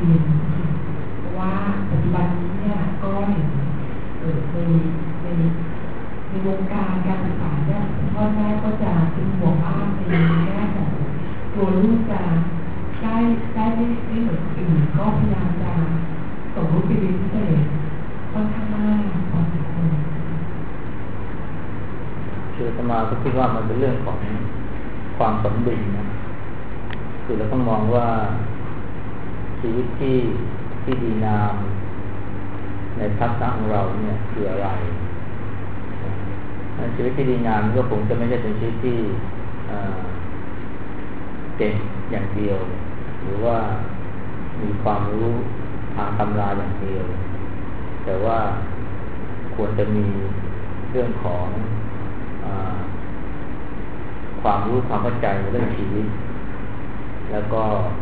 รียนเพราะว่าปัจจุบันนี้เนี่ยก็เห็นในวงการการศึกษาเนี่ยพ่อแม่ก็จะเป็นห่วงมากในแง่ของตัวลูกจะได้ไม่เหมือนอื่นก็พยายามจะส่งลูกไปเรียนพิเศษค่อนข้างมากพอสมควรคืออาตมาก็คิดว่ามันเป็นเรื่องของความสมดุลนะคือเราต้องมองว่าชีวิตที่ดีงามในทัศนะของเราเนี่ยคืออะไรชีวิตที่ดีงามก็คงจะไม่ใช่เป็นชีวิตที่เก่งอย่างเดียวหรือว่ามีความรู้ทางตำราอย่างเดียวแต่ว่าควรจะมีเรื่องของความรู้ความเข้าใจในเรื่องชีวิตแล้วก็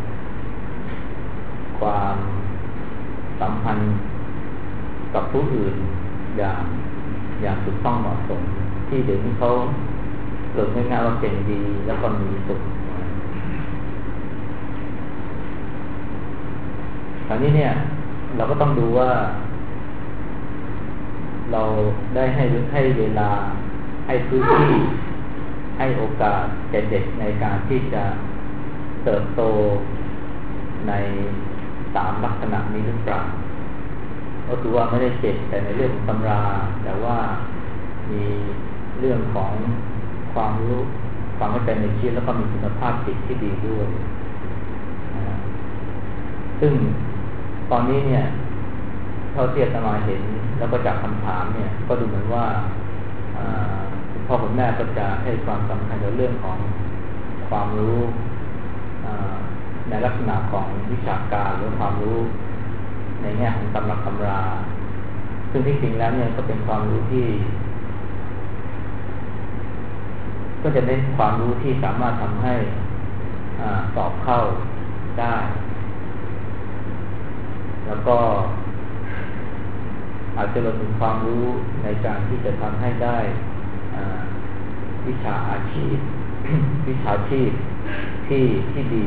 ความสัมพันธ์กับผู้อื่นอย่างถูกต้องเหมาะสมที่เดี๋ยวนี้เขาเกิดง่ายๆว่าเก่งดีแล้วก็มีสุขคราวนี้เนี่ยเราก็ต้องดูว่าเราได้ให้เวลาให้พื้นที่ให้โอกาสแก่เด็กในการที่จะเติบโตใน3ลักษณะนี้หรือเปล่าก็คือว่าไม่ได้เก่งแต่ในเรื่องของตำราแต่ว่ามีเรื่องของความรู้ความเข้าใจในชีวิตแล้วก็มีคุณภาพจิตที่ดีด้วยซึ่งตอนนี้เนี่ยเท่าที่อาตมาเห็นแล้วก็จากคำถามเนี่ยก็ดูเหมือนว่าคุณพ่อคุณแม่ก็จะให้ความสำคัญในเรื่องของความรู้ในลักษณะของวิชาการหรือความรู้ในแง่ของตำรับตำราซึ่งที่จริงแล้วเนี่ยก็เป็นความรู้ที่ก็จะเป็นความรู้ที่สามารถทำให้สอบเข้าได้แล้วก็อาจจะรวมถึงความรู้ในการที่จะทำให้ได้วิชาอาชีพ วิชาชีพที่ดี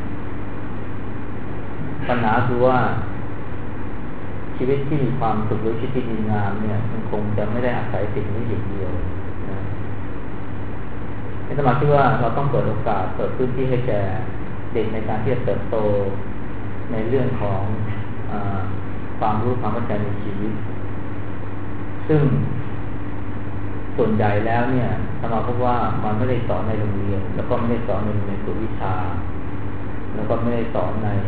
ปัญหาคือว่าชีวิตที่มีความสุขหรือชีวิตที่ดีงามเนี่ยมันคงจะไม่ได้อาศัยสิ่งนี้อย่างเดียวนะในสมัยที่ว่าเราต้องเปิดโอกาสเปิดพื้นที่ให้แก่เด็กในการที่จะเติบโตในเรื่องของความรู้ความเข้าใจในชีวิตซึ่งส่วนใหญ่แล้วเนี่ยสมาพบว่ามันไม่ได้สอนในโรงเรียนแล้วก็ไม่ได้สอนในกลุ่มวิชาแล้วก็ไม่ได้สอนใน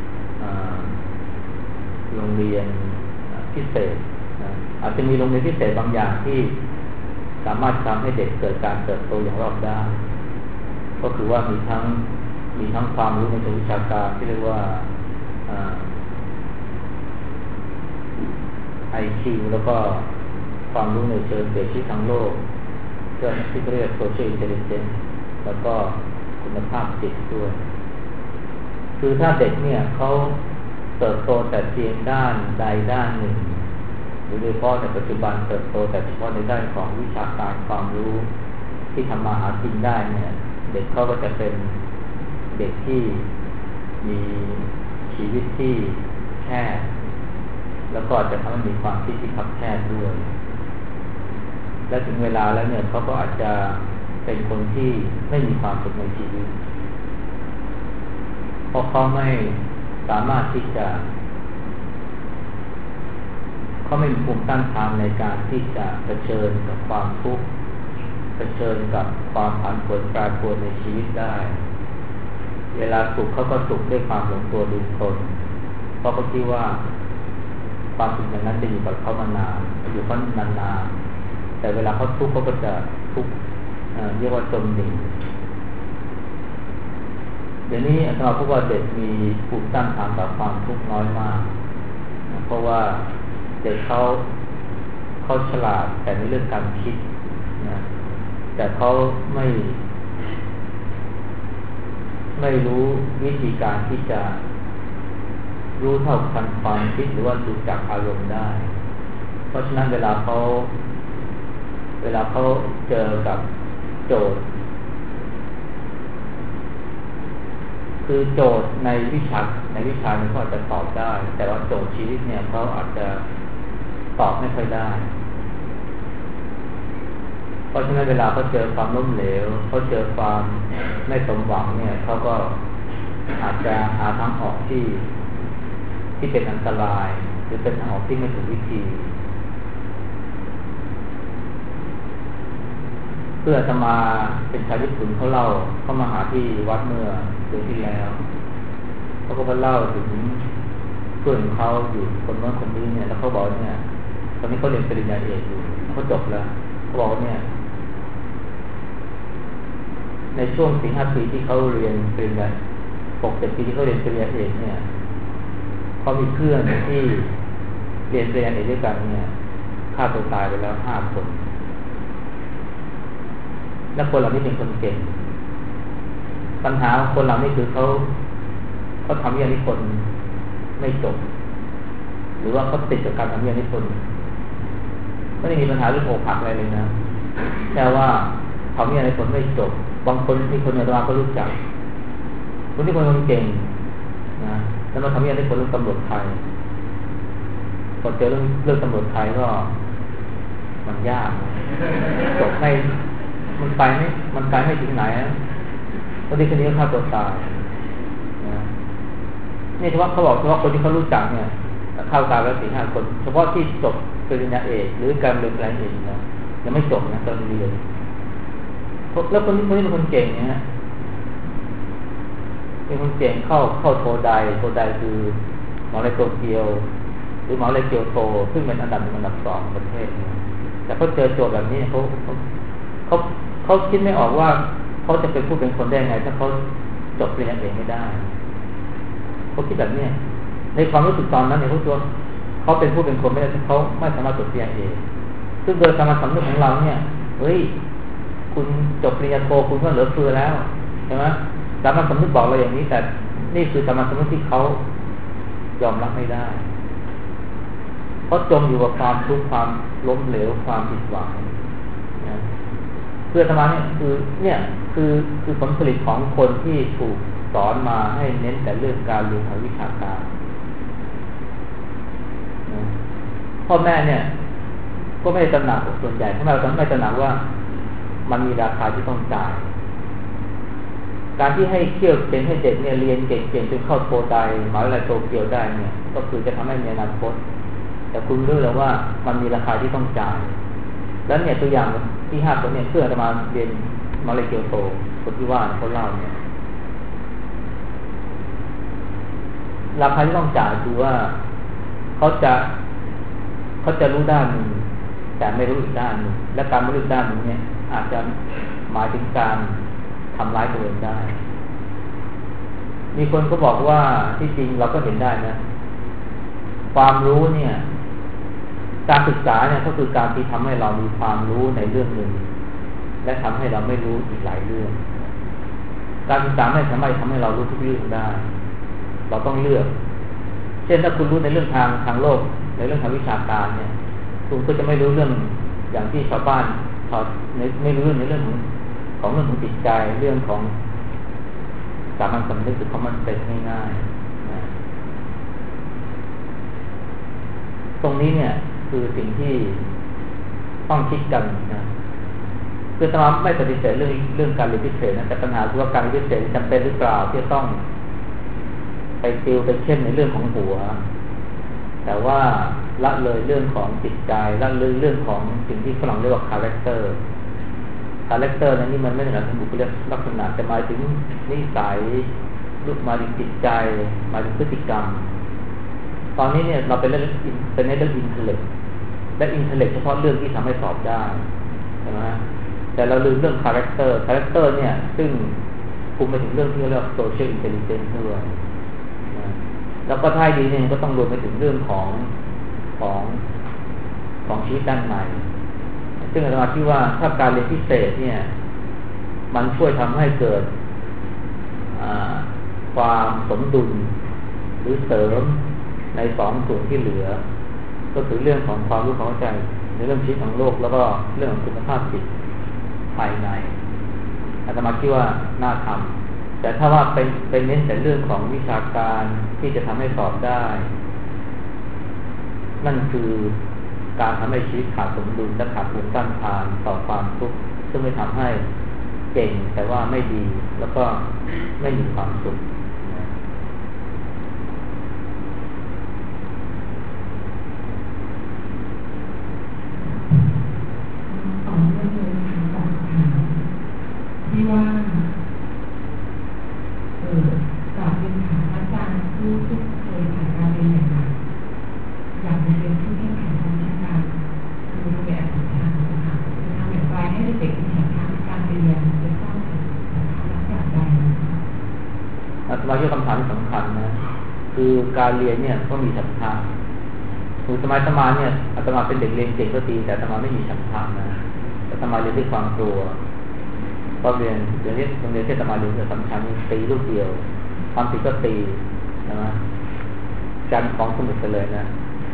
โรงเรียนพิเศษอาจจะมีโรงเรียนพิเศษบางอย่างที่สามารถทำให้เด็กเกิดการเติบโตอย่างรอบด้านก็คือว่ามีทั้งความรู้ในเชิงวิชาการที่เรียกว่าIQ แล้วก็ความรู้ในเชิงเศรษฐกิจทางโลกที่เรียก Social Intelligence แล้วก็คุณภาพจิตด้วยคือถ้าเด็กเนี่ยเขาเติบโตแต่เพียงด้านใดด้านหนึ่งหรือโดยเฉพาะในปัจจุบันเติบโตแต่เฉพาะในด้านของวิชาการความรู้ที่ทำมาหากินได้เนี่ยเด็กเขาก็จะเป็นเด็กที่มีชีวิตที่แคบแล้วก็จะทำให้มีความคิดที่คับแคบด้วยและถึงเวลาแล้วเนี่ยเขาก็อาจจะเป็นคนที่ไม่มีความสุขในชีวิตเพราะเขาไม่สามารถที่จะเขาไม่มีภูมิต้านทานในการที่จะเผชิญกับความทุกข์เผชิญกับความผันผวนแปรปรวนในชีวิตได้เวลาสุขเขาก็สุขด้วยความหลงตัวลืมตนเพราะเขาคิดว่าความสุขอย่างนั้นจะอยู่กับเขามานานอยู่เขานานๆแต่เวลาเขาทุกข์เขาก็จะทุกข์เรียกว่าจมดิ่งเดี๋ยวนี้อาจารย์พบว่าเด็กมีภูมิต้านทานต่อความทุกข์น้อยมากเพราะว่าเด็กเขาฉลาดแต่ในเรื่องการคิดนะแต่เขาไม่รู้วิธีการที่จะรู้เท่าทันความคิดหรือว่าดูจักอารมณ์ได้เพราะฉะนั้นเวลาเขาเจอกับโจทย์คือโจทย์ในวิชาเนี่ยเขาอาจจะตอบได้แต่ว่าโจทย์ชีวิตเนี่ยเขาอาจจะตอบไม่ค่อยได้เพราะฉะนั้นเวลาเขาเจอความล้มเหลวเขาเจอความไม่สมหวังเนี่ยเขาก็อาจจะหาทางออกที่เป็นอันตรายหรือเป็นทางออกที่ไม่ถูกวิธีเพื่อจะมาเป็นชาวญี่ปุ่นเขามาหาที่วัดเมื่อเดือนที่แล้วเขาก็มาเล่าถึงเพื่อนเขาอยู่คนนั้นคนนี้เนี่ยแล้วเขาบอกเนี่ยตอนนี้เขาเรียนปริญญาเอกอยู่เขาจบแล้วเขาบอกเนี่ยในช่วง 4-5 ปีที่เขาเรียนปริญญา6-7 ปีที่เขาเรียนปริญญาเอกเนี่ยเขามีเพื่อนที่เรียนปริญญาเอกด้วยกันเนี่ยฆ่าตัวตายไปแล้ว5 คนและคนเหล่านี้เป็นคนเก่งปัญหาของคนเหล่านี้คือเขาทำวิทยานิพนธ์ไม่จบหรือว่าเขาติดกับการทำวิทยานิพนธ์ไม่ได้มีปัญหาเรื่องอกหักอะไรเลยนะแต่ว่าทำวิทยานิพนธ์ไม่จบบางคนที่คนในตัวก็รู้จักคนที่คนเก่งนะแล้วมาทำวิทยานิพนธ์เรื่องตำรวจไทยพอเจอเรื่องตำรวจไทยก็มันยากจบไม่มันไปไม่ถึงไหนนะตอนนี้คนนี้ก็ฆ่าตัวตายนะนี่เฉพาะเขาบอกเฉพาะคนที่เขารู้จักเนี่ยฆ่าตัวตายแล้ว 4-5 คนเฉพาะที่จบปริญญาเอกหรือการเรียนปริญญาเอกนะยังไม่จบนะตอนเรียนแล้วคนนี้เป็นคนเก่งเนี่ยเป็นคนเก่งเข้าโทไดคือมหาวิทยาลัยโตเกียวหรือมหาวิทยาลัยเกียวโตซึ่งเป็นอันดับ2ของประเทศแต่เขาเจอโจทย์แบบนี้เขาคิดไม่ออกว่าเขาจะเป็นผู้เป็นคนได้ไงถ้าเขาจบปริญญาเอกไม่ได้เขาคิดแบบนี้ในความรู้สึกตอนนั้นเนี่ยเขาเป็นผู้เป็นคนไม่ได้เขาไม่สามารถจบปริญญาเอกซึ่งโดยสามัญสำนึกของเราเนี่ยเฮ้ยคุณจบปริญญาโทคุณก็เหลือเฟือแล้วใช่ไหมสามัญสำนึกบอกเราอย่างนี้แต่นี่คือสามัญสำนึกที่เขายอมรับไม่ได้เขาจมอยู่กับความทุกข์ความล้มเหลวความผิดหวังเพื่อธรรมะเนี่ยคือผลผลิตของคนที่ถูกสอนมาให้เน้นแต่เรื่องการเรียนทางวิชาการพ่อแม่เนี่ยก็ไม่ได้ตระหนักส่วนใหญ่พ่อแม่ไม่ตระหนักว่ามันมีราคาที่ต้องจ่ายการที่ให้เขี่ยวเป็นให้เด็กเนี่ยเรียนเก่งๆจนเข้าโทไดมหาวิทยาลัยโตเกียวได้เนี่ยก็คือจะทำให้มีอนาคตแต่คุณรู้แล้วว่ามันมีราคาที่ต้องจ่ายแล้วเนี่ยตัวอย่างที่5 คนเนี่ยเพื่อจะมาเรียนมหาวิทยาลัยเกียวโตคนที่ว่าเขาเล่าเนี่ยราคาที่ต้องจ่ายคือว่าเขาจะรู้ด้านหนึ่งแต่ไม่รู้อีกด้านหนึ่งและการไม่รู้ด้านหนึ่งเนี่ยอาจจะหมายถึงการทำร้ายตัวเองได้มีคนก็บอกว่าที่จริงเราก็เห็นได้นะความรู้เนี่ยการศึกษาเนี่ยก็คือการที่ทำให้เรามีความรู้ในเรื่องหนึ่งและทำให้เราไม่รู้อีกหลายเรื่องการศึกษาไม่สามารถทำให้เรารู้ทุกเรื่องได้เราต้องเลือกเช่นถ้าคุณรู้ในเรื่องทางโลกในเรื่องทางวิชาการเนี่ยคุณก็จะไม่รู้เรื่องอย่างที่ชาวบ้านไม่รู้ในเรื่องของจิตใจเรื่องของสามัญสำนึกหรือคอมมอนเซนส์ง่ายๆนะตรงนี้เนี่ยคือสิ่งที่ต้องคิดกันนะคือสมาไม่ปฏิเสธเรื่องการเรียนพิเศษนะแต่ปัญหาคือว่าการเรียนพิเศษจำเป็นหรือเปล่าที่จะต้องไปติวไปเข้มในเรื่องของหัวแต่ว่าละเลยเรื่องของจิตใจละเลยเรื่องของสิ่งที่ฝรั่งเรียกว่าคาแรคเตอร์นั้นนี่มันไม่ได้หมายถึงบุคลิกลักษณะแต่หมายถึงนิสัยรูปมาถึงจิตใจมาถึงพฤติกรรมตอนนี้เนี่ยเราเป็นในเรื่องอินเทลเล็กและอินเทลเล็กเฉพาะเรื่องที่ทำให้สอบได้ใช่ไหมแต่เราลืมเรื่องคาแรคเตอร์เนี่ยซึ่งคุมไปถึงเรื่องที่เรียกว่าโซเชียลอินเทลลิเจนซ์ด้วยแล้วก็ท้ายดีเนี่ยก็ต้องรวมไปถึงเรื่องของชีวิตด้านในซึ่งอาจารย์คิดว่าถ้าการเรียนพิเศษเนี่ยมันช่วยทำให้เกิดความสมดุลหรือเสริมใน2 ส่วนที่เหลือก็คือเรื่องของความรู้ความเข้าใจในเรื่องชีวิตของโลกแล้วก็เรื่องของคุณภาพจิตภายในอาจารย์คิดว่าน่าทแต่ถ้าว่าเป็นเน้นแต่เรื่องของวิชาการที่จะทำให้สอบได้ นั่นคือการทำให้ชีวิตขาดสมดุลและขาดภูมิต้านทานต่อความทุกข์ซึ่งไม่ทำให้เก่งแต่ว่าไม่ดีแล้วก็ไม่มีความสุขต่อเนื่องเลยนะคะจากถามที่ว่ากับเรียนถามอาจารย์ผู้เคยผ่านการเรียนอย่างไรอยากเรียนผู้ที่แข่งขันวิชาการคือเรียนอัตถะนะคะจะทำอย่างไรให้เด็กๆมีฉันทะในการเรียนจะสร้างฉันทะลักษณะใดอาตมาคิดคำถามที่สำคัญนะคือการเรียนเนี่ยต้องมีฉันทะคือสมัยอาตมาเนี่ยอาตมาเป็นเด็กเรียนเก่งก็ดีแต่อาตมาไม่มีฉันทะนะอาตมาเรียนด้วยความกลัวก็เรียนโรงเรียนที่อาตมาเรียนจะสำคัญตีลูกเดียวความผิดก็ตีนะการของสนุกไปเลยนะ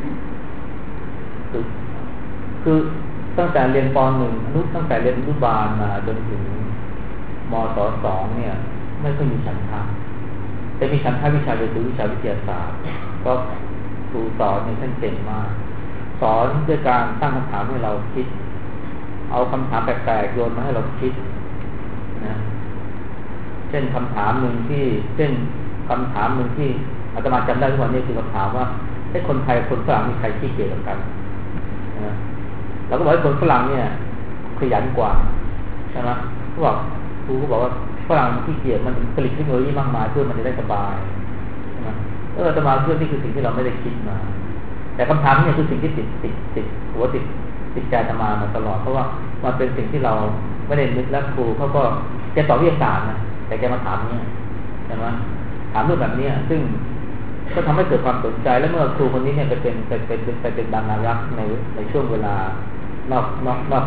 คือตั้งแต่เรียนป .1 ตั้งแต่เรียนอนุบาลมาจนถึงมศ.2 เนี่ยไม่ค่อยมีฉันทะแต่มีฉันทะวิชาคือวิชาวิทยาศาสตร์ก็ครูสอนเนี่ยท่านเก่งมากสอนด้วยการตั้งคำถามให้เราคิดเอาคำถามแปลกๆโยนมาให้เราคิดนะเช่นคำถามหนึ่งที่อาตมาจำได้ทุกวันนี้คือคำถามว่าไอ้คนไทยคนฝรั่งมีใครขี้เกียจกันนะเราก็บอกว่าคนฝรั่งเนี่ยขยันกว่าใช่ไหมครูบอกว่าฝรั่งขี้เกียจมันผลิตเทคโนโลยีมากมายเพื่อมันจะได้สบายใช่ไหมอาตมาเพื่อนี่คือสิ่งที่เราไม่ได้คิดมาแต่คำถามนี้คือสิ่งที่ติดหัวติดใจอาตมาตลอดเพราะว่ามันเป็นสิ่งที่เราไม่ได้นึกและครูเขาก็แกสอนวิทยาศาสตร์นะแต่แกมาถามเนี่ยใช่ไหมถามเรื่องแบบนี้ซึ่งก็ทำให้เกิดความสนใจและเมื่อครูคนนี้เนี่ยไปเป็นบรรณารักษ์ในช่วงเวลานอก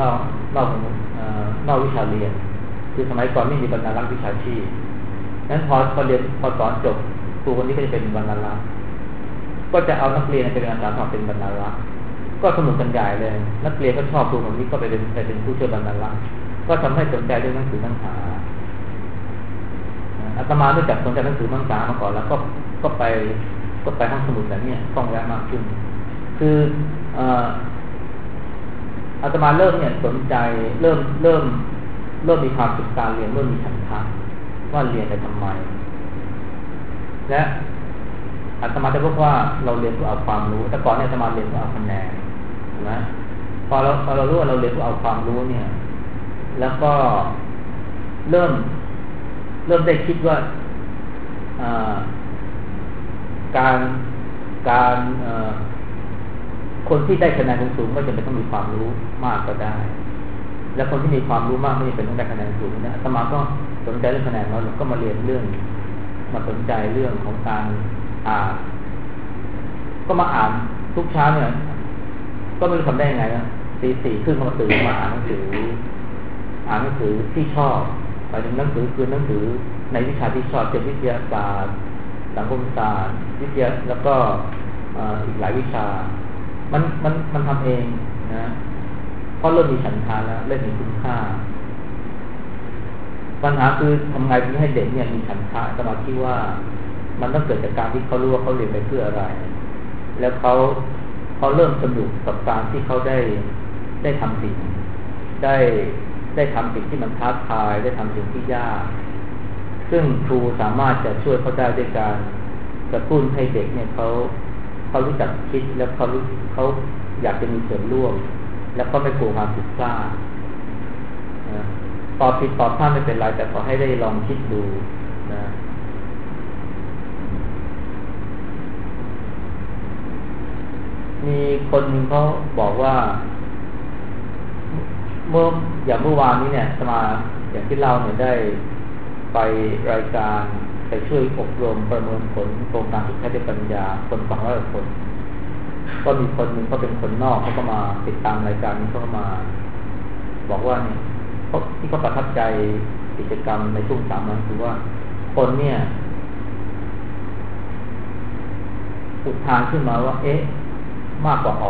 วิชาเรียนคือสมัยก่อนไม่มีบรรณารักษ์วิชาชีพนั้นพอสอนจบครูคนนี้ก็จะเป็นบรรณารักษ์ก็จะเอานักเรียนเป็นอาสาสมัครเป็นบรรณารักษ์ก็สนุกกันใหญ่เลยนักเรียนก็ชอบครูคนนี้ก็ไปเป็นผู้ช่วยบรรณารักษ์ก็ทำให้สนใจเรื่องหนังสือหนังหาอาตมาได้จับสนใจหนังสือหนังหามาก่อนแล้วก็ไปห้องสมุดแบบนี้ต้องแวะมากขึ้นคืออาตมาเริ่มเนี่ยสนใจเริ่มมีความสุขการเรียนเริ่มมีฉันทะว่าเรียนไปทำไมและอาตมาจะพบว่าเราเรียนเพื่อเอาความรู้แต่ก่อนเนี่ยอาตมาเรียนเพื่อเอาคะแนนใช่ไหมพอเรารู้ว่าเราเรียนเพื่อเอาความรู้เนี่ยแล้วก็เริ่มได้คิดว่าการคนที่ได้คะแนนสูงๆไม่จำเป็นต้องมีความรู้มากก็ได้และคนที่มีความรู้มากไม่จำเป็นต้องได้คะแนนสูงนะอาตมาก็สนใจเรื่องคะแนนแล้วก็มาเรียนเรื่องมาสนใจเรื่องของการอ่านก็มาอ่านทุกเช้าเนี่ยก็ไม่รู้ทำได้ยังไงนะตี 4 ครึ่งมาตื่นมาอ่านหนังสือที่ชอบหมายถึงหนังสือคือหนังสือในวิชาที่ชอบเช่นวิทยาศาสตร์สังคมศาสตร์วิทยาแล้วก็อีกหลายวิชามันทำเองนะเพราะเริ่มมีฉันทะแล้วเริ่มมีคุณค่าปัญหาคือทำไงถึงให้เด็กเนี่ยมีฉันทะสมาธิว่ามันต้องเกิดจากการที่เขารู้ว่าเขาเรียนไปเพื่ออะไรแล้วเขาเริ่มสนุกกับการที่เขาได้ทำสิ่งได้ทำสิ่งที่มันท้าทายได้ทำสิ่งที่ยากซึ่งครูสามารถจะช่วยเขาได้ด้วยการกระตุ้นให้เด็กเนี่ยเขารู้จักคิดแล้วเขาอยากจะมีส่วนร่วมแล้วก็ไม่กลัวความผิดพลาดตอบผิดตอบพลาดไม่เป็นไรแต่ขอให้ได้ลองคิดดูนะมีคนนึงเขาบอกว่าเมื่อวานนี้เนี่ยสมาอย่างที่เราเนี่ยได้ไปรายการไปช่วยอบรมประเมินผลโครงการสุขภาพปัญญาคนฟัง100 คนก็มีคนหนึ่งเขาเป็นคนนอกเขาก็มาติดตามรายการนี้เขาก็มาบอกว่าเนี่ยที่เขาประทับใจกิจกรรมในช่วง3 วันคือว่าคนเนี่ยอุทานขึ้นมาว่ามากกว่า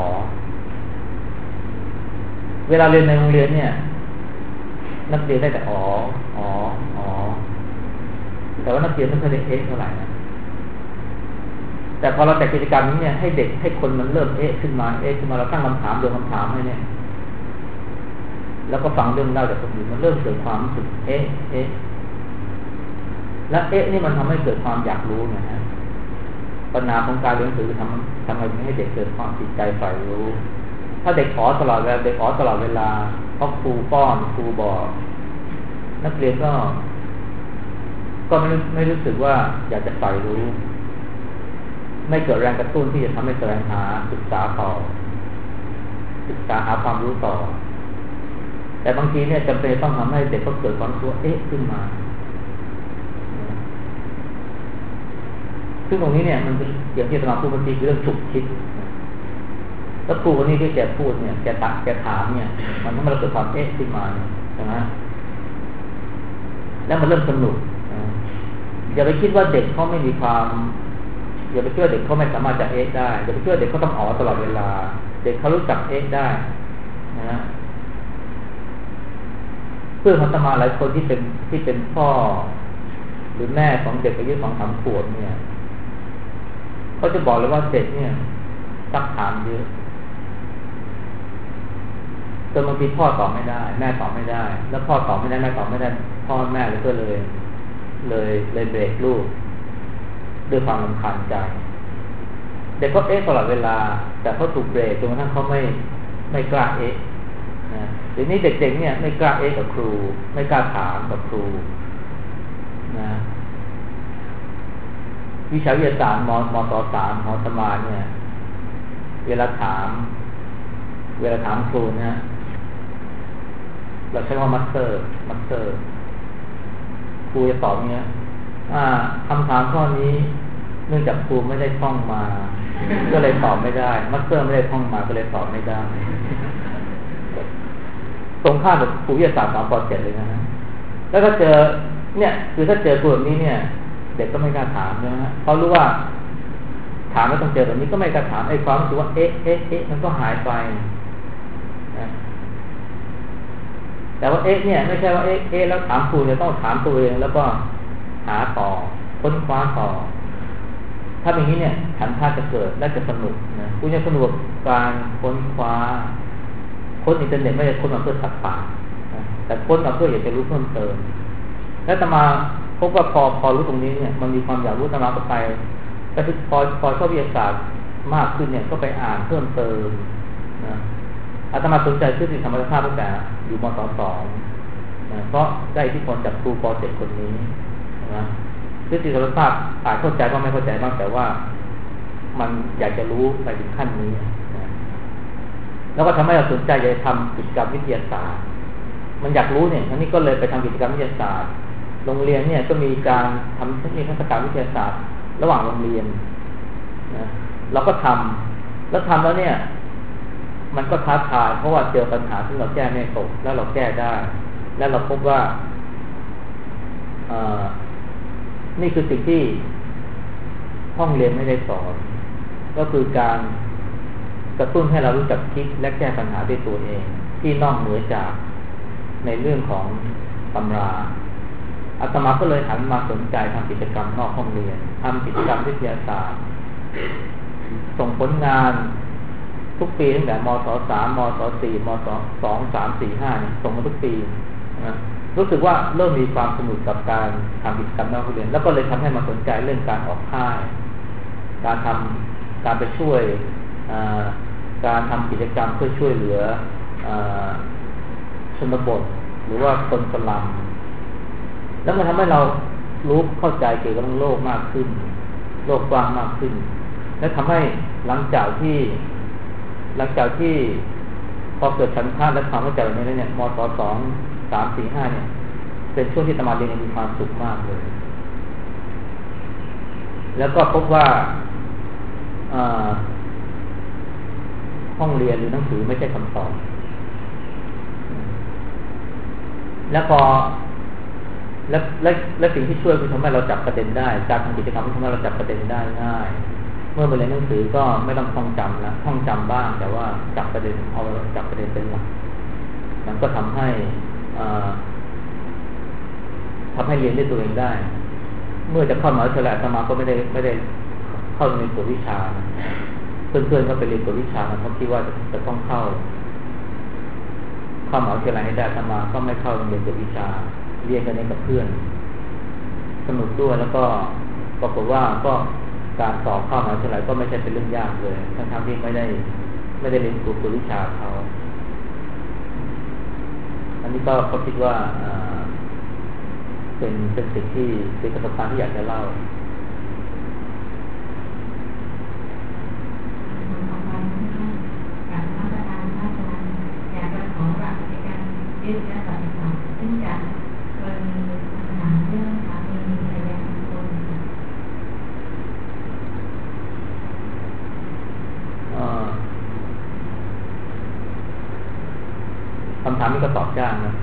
เวลาเรียนในโรงเรียนเนี่ยนักเรียนได้แต่แต่ว่านักเรียนไม่เคยได้เท่าไหร่นะแต่พอเราจัดกิจกรรมนี้เนี่ยให้เด็กให้คนมันเริ่มขึ้นมาเราตั้งคำถามโดยคำถามให้เนี่ยแล้วก็ฟังเรื่องเล่าจากคนอื่นมันเริ่มเกิดความรู้สึกและนี่มันทำให้เกิดความอยากรู้นะฮะปัญหาของการเรียนหนังสือทำไมไม่ให้เด็กเกิดความจิตใจใฝ่รู้ถ้าเด็กขอตลอดเวลาเพราะครูป้อนครูบอกนักเรียนก็ไม่รู้สึกว่าอยากจะใฝ่รู้ไม่เกิดแรงกระตุ้นที่จะทำให้แสวงหาศึกษาหาความรู้ต่อแต่บางทีเนี่ยจำเป็นต้องทำให้เด็กเขาเกิดความรู้ขึ้นมาซึ่งตรงนี้เนี่ยมันอย่างที่อาจารย์พูดเมื่อกี้คือเรื่องฉุกคิดแล้วครูคนนี้ที่แกพูดเนี่ยแกถามเนี่ยมันทำให้เราเกิดความขึ้นมาใช่ไหมแล้วมันเริ่มสนุกอย่าไปคิดว่าเด็กเขาไม่มีความอย่าไปคิดว่าเด็กเขาไม่สามารถจะได้อย่าไปคิดว่าเด็กเขาต้องอ๋อตลอดเวลาเด็กเขารู้จักได้นะเพื่อนของอาตมาหลายคนที่เป็นพ่อหรือแม่ของเด็กอายุ2-3 ขวบเนี่ยเขาจะบอกเลยว่าเด็กเนี่ยซักถามเยอะจนบางทีพ่อตอบไม่ได้แม่ตอบไม่ได้แล้วพ่อตอบไม่ได้แม่ตอบไม่ได้พ่อแม่ก็เลยเบรกลูกด้วยความรำคาญใจเด็กก็ตลอดเวลาแต่เขาถูกเบรกจนกระทั่งเขาไม่กล้านะเดี๋ยวนี้เด็กๆเนี่ยไม่กล้ากับครูไม่กล้าถามกับครูนะวิชาวิทยาศาสตร์มศ.3 มศ.มาเนี่ยเวลาถามครูเนี่ยเราใช้ว่ามัสเตอร์ครูจะตอบเนี้ยคำถามข้อนี้เนื่องจากครูไม่ได้ท่องมาก็เลยตอบไม่ได้มัสเตอร์ไม่ได้ท่องมาก็เลยตอบไม่ได้ตรงข้ามกับครูวิทยาศาสตร์3 ป .7 เลยนะฮะแล้วก็เจอเนี่ยคือถ้าเจอครูแบบนี้เนี่ยเด็กก็ไม่กล้าถามใช่ไหมฮะเขารู้ว่าถามแล้วต้องเจอแบบนี้ก็ไม่กล้าถามไอ้ความรู้สึกว่ามันก็หายไปนะแต่ว่าเนี่ยไม่ใช่ว่าแล้วถามครูจะต้องถามตัวเองแล้วก็หาต่อค้นคว้าต่อถ้าเป็นอย่างนี้เนี่ยฉันท่าจะเกิดและจะสนุกนะคุณจะสนุกกับการค้นคว้าค้นอินเทอร์เน็ตไม่ใช่ค้นมาเพื่อสักปากแต่ค้นมาเพื่ออยากจะรู้เพิ่มเติมแล้วอาตมาพบว่าพอรู้ตรงนี้เนี่ยมันมีความอยากรู้อาตมาก็ไปพอชอบวิทยาศาสตร์มากขึ้นเนี่ยก็ไปอ่านเพิ่มเติมนะอาตมาสนใจทฤษฎีธรรมชาติตั้งแต่อยู่มศ.2 นะเพราะได้อิทธิพลจากครูป .7 คนนี้นะทฤษฎีธรรมชาติอาจเข้าใจบ้างไม่เข้าใจบ้างแต่ว่ามันอยากจะรู้ไปถึงขั้นนี้นะแล้วก็ทำให้เราสนใจอยากทำกิจกรรมวิทยาศาสตร์มันอยากรู้เนี่ยอันนี้ก็เลยไปทำกิจกรรมวิทยาศาสตร์โรงเรียนเนี่ยก็มีการทำนิทรรศการวิทยาศาสตร์ระหว่างโรงเรียนนะเราก็ทำแล้วเนี่ยมันก็ท้าทายเพราะว่าเจอปัญหาที่เราแก้ไม่ตกแล้วเราแก้ได้แล้วเราพบว่านี่คือสิ่งที่ห้องเรียนไม่ได้สอนก็คือการกระตุ้นให้เรารู้จักคิดและแก้ปัญหาด้วยตัวเองที่นอกเหนือจากในเรื่องของตำราอาตมาก็เลยหันมาสนใจทำกิจกรรมนอกห้องเรียนทำกิจกรรมวิทยาศาสตร์ส่งผลงานทุกปีตั้งแต่มศ.3 มศ.4 มศ.2 3 4 5เนี่ยส่งมาทุกปีนะรู้สึกว่าเริ่มมีความสนุกกับการทำกิจกรรมนอกห้องเรียนแล้วก็เลยทำให้มาสนใจเรื่องการออกค่ายการไปช่วยการทำกิจกรรมเพื่อช่วยเหลือชนบทหรือว่าคนสลัมแล้วมันทำให้เรารู้เข้าใจเกี่ยวกับโลกมากขึ้นโลกกว้างมากขึ้นและทำให้หลังจากที่พอเกิดฉันทะและความเข้าใจแบบนี้แล้วเนี่ยมศ.2 3 4 5เนี่ยเป็นช่วงที่อาตมาเรียนมีความสุขมากเลยแล้วก็พบว่าห้องเรียนหรือหนังสือไม่ใช่คำตอบแล้วพอและสิ่งที่ช่วยคือทำให้เราจับประเด็นได้การทำกิจกรรมที่ทำให้เราจับประเด็นได้ง่ายเมื่อไปเรียนหนังสือก็ไม่ต้องท่องจำนะท่องจำบ้างแต่ว่าจับประเด็นเป็นหลักมันก็ทำให้เรียนด้วยตัวเองได้เมื่อจะเข้ามหาวิทยาลัยอาตมาก็ไม่ได้เข้าในกวดวิชาเพื่อนๆก็ไปเรียนกวดวิชาเขาคิดว่าจะต้องเข้ามหาวิทยาลัยให้ได้อาตมาก็ไม่เข้าเรียนกวดวิชาเรียนกันเองกับเพื่อนสนุกด้วยแล้วก็ปรากฏว่าก็การสอบเข้ามหาวิทยาลัยก็ไม่ใช่เป็นเรื่องยากเลยทั้งที่ไม่ได้เรียนกวดวิชาเขาอันนี้ก็คิดว่าเป็นสิ่งที่เป็นประสบการณ์ที่อยากจะเล่ายึดและปฏิบัติซึ่งจะกรณีปัญหาเรื่องสามีภรรยาทุกคนคำถามนี้ก็ตอบยากนะ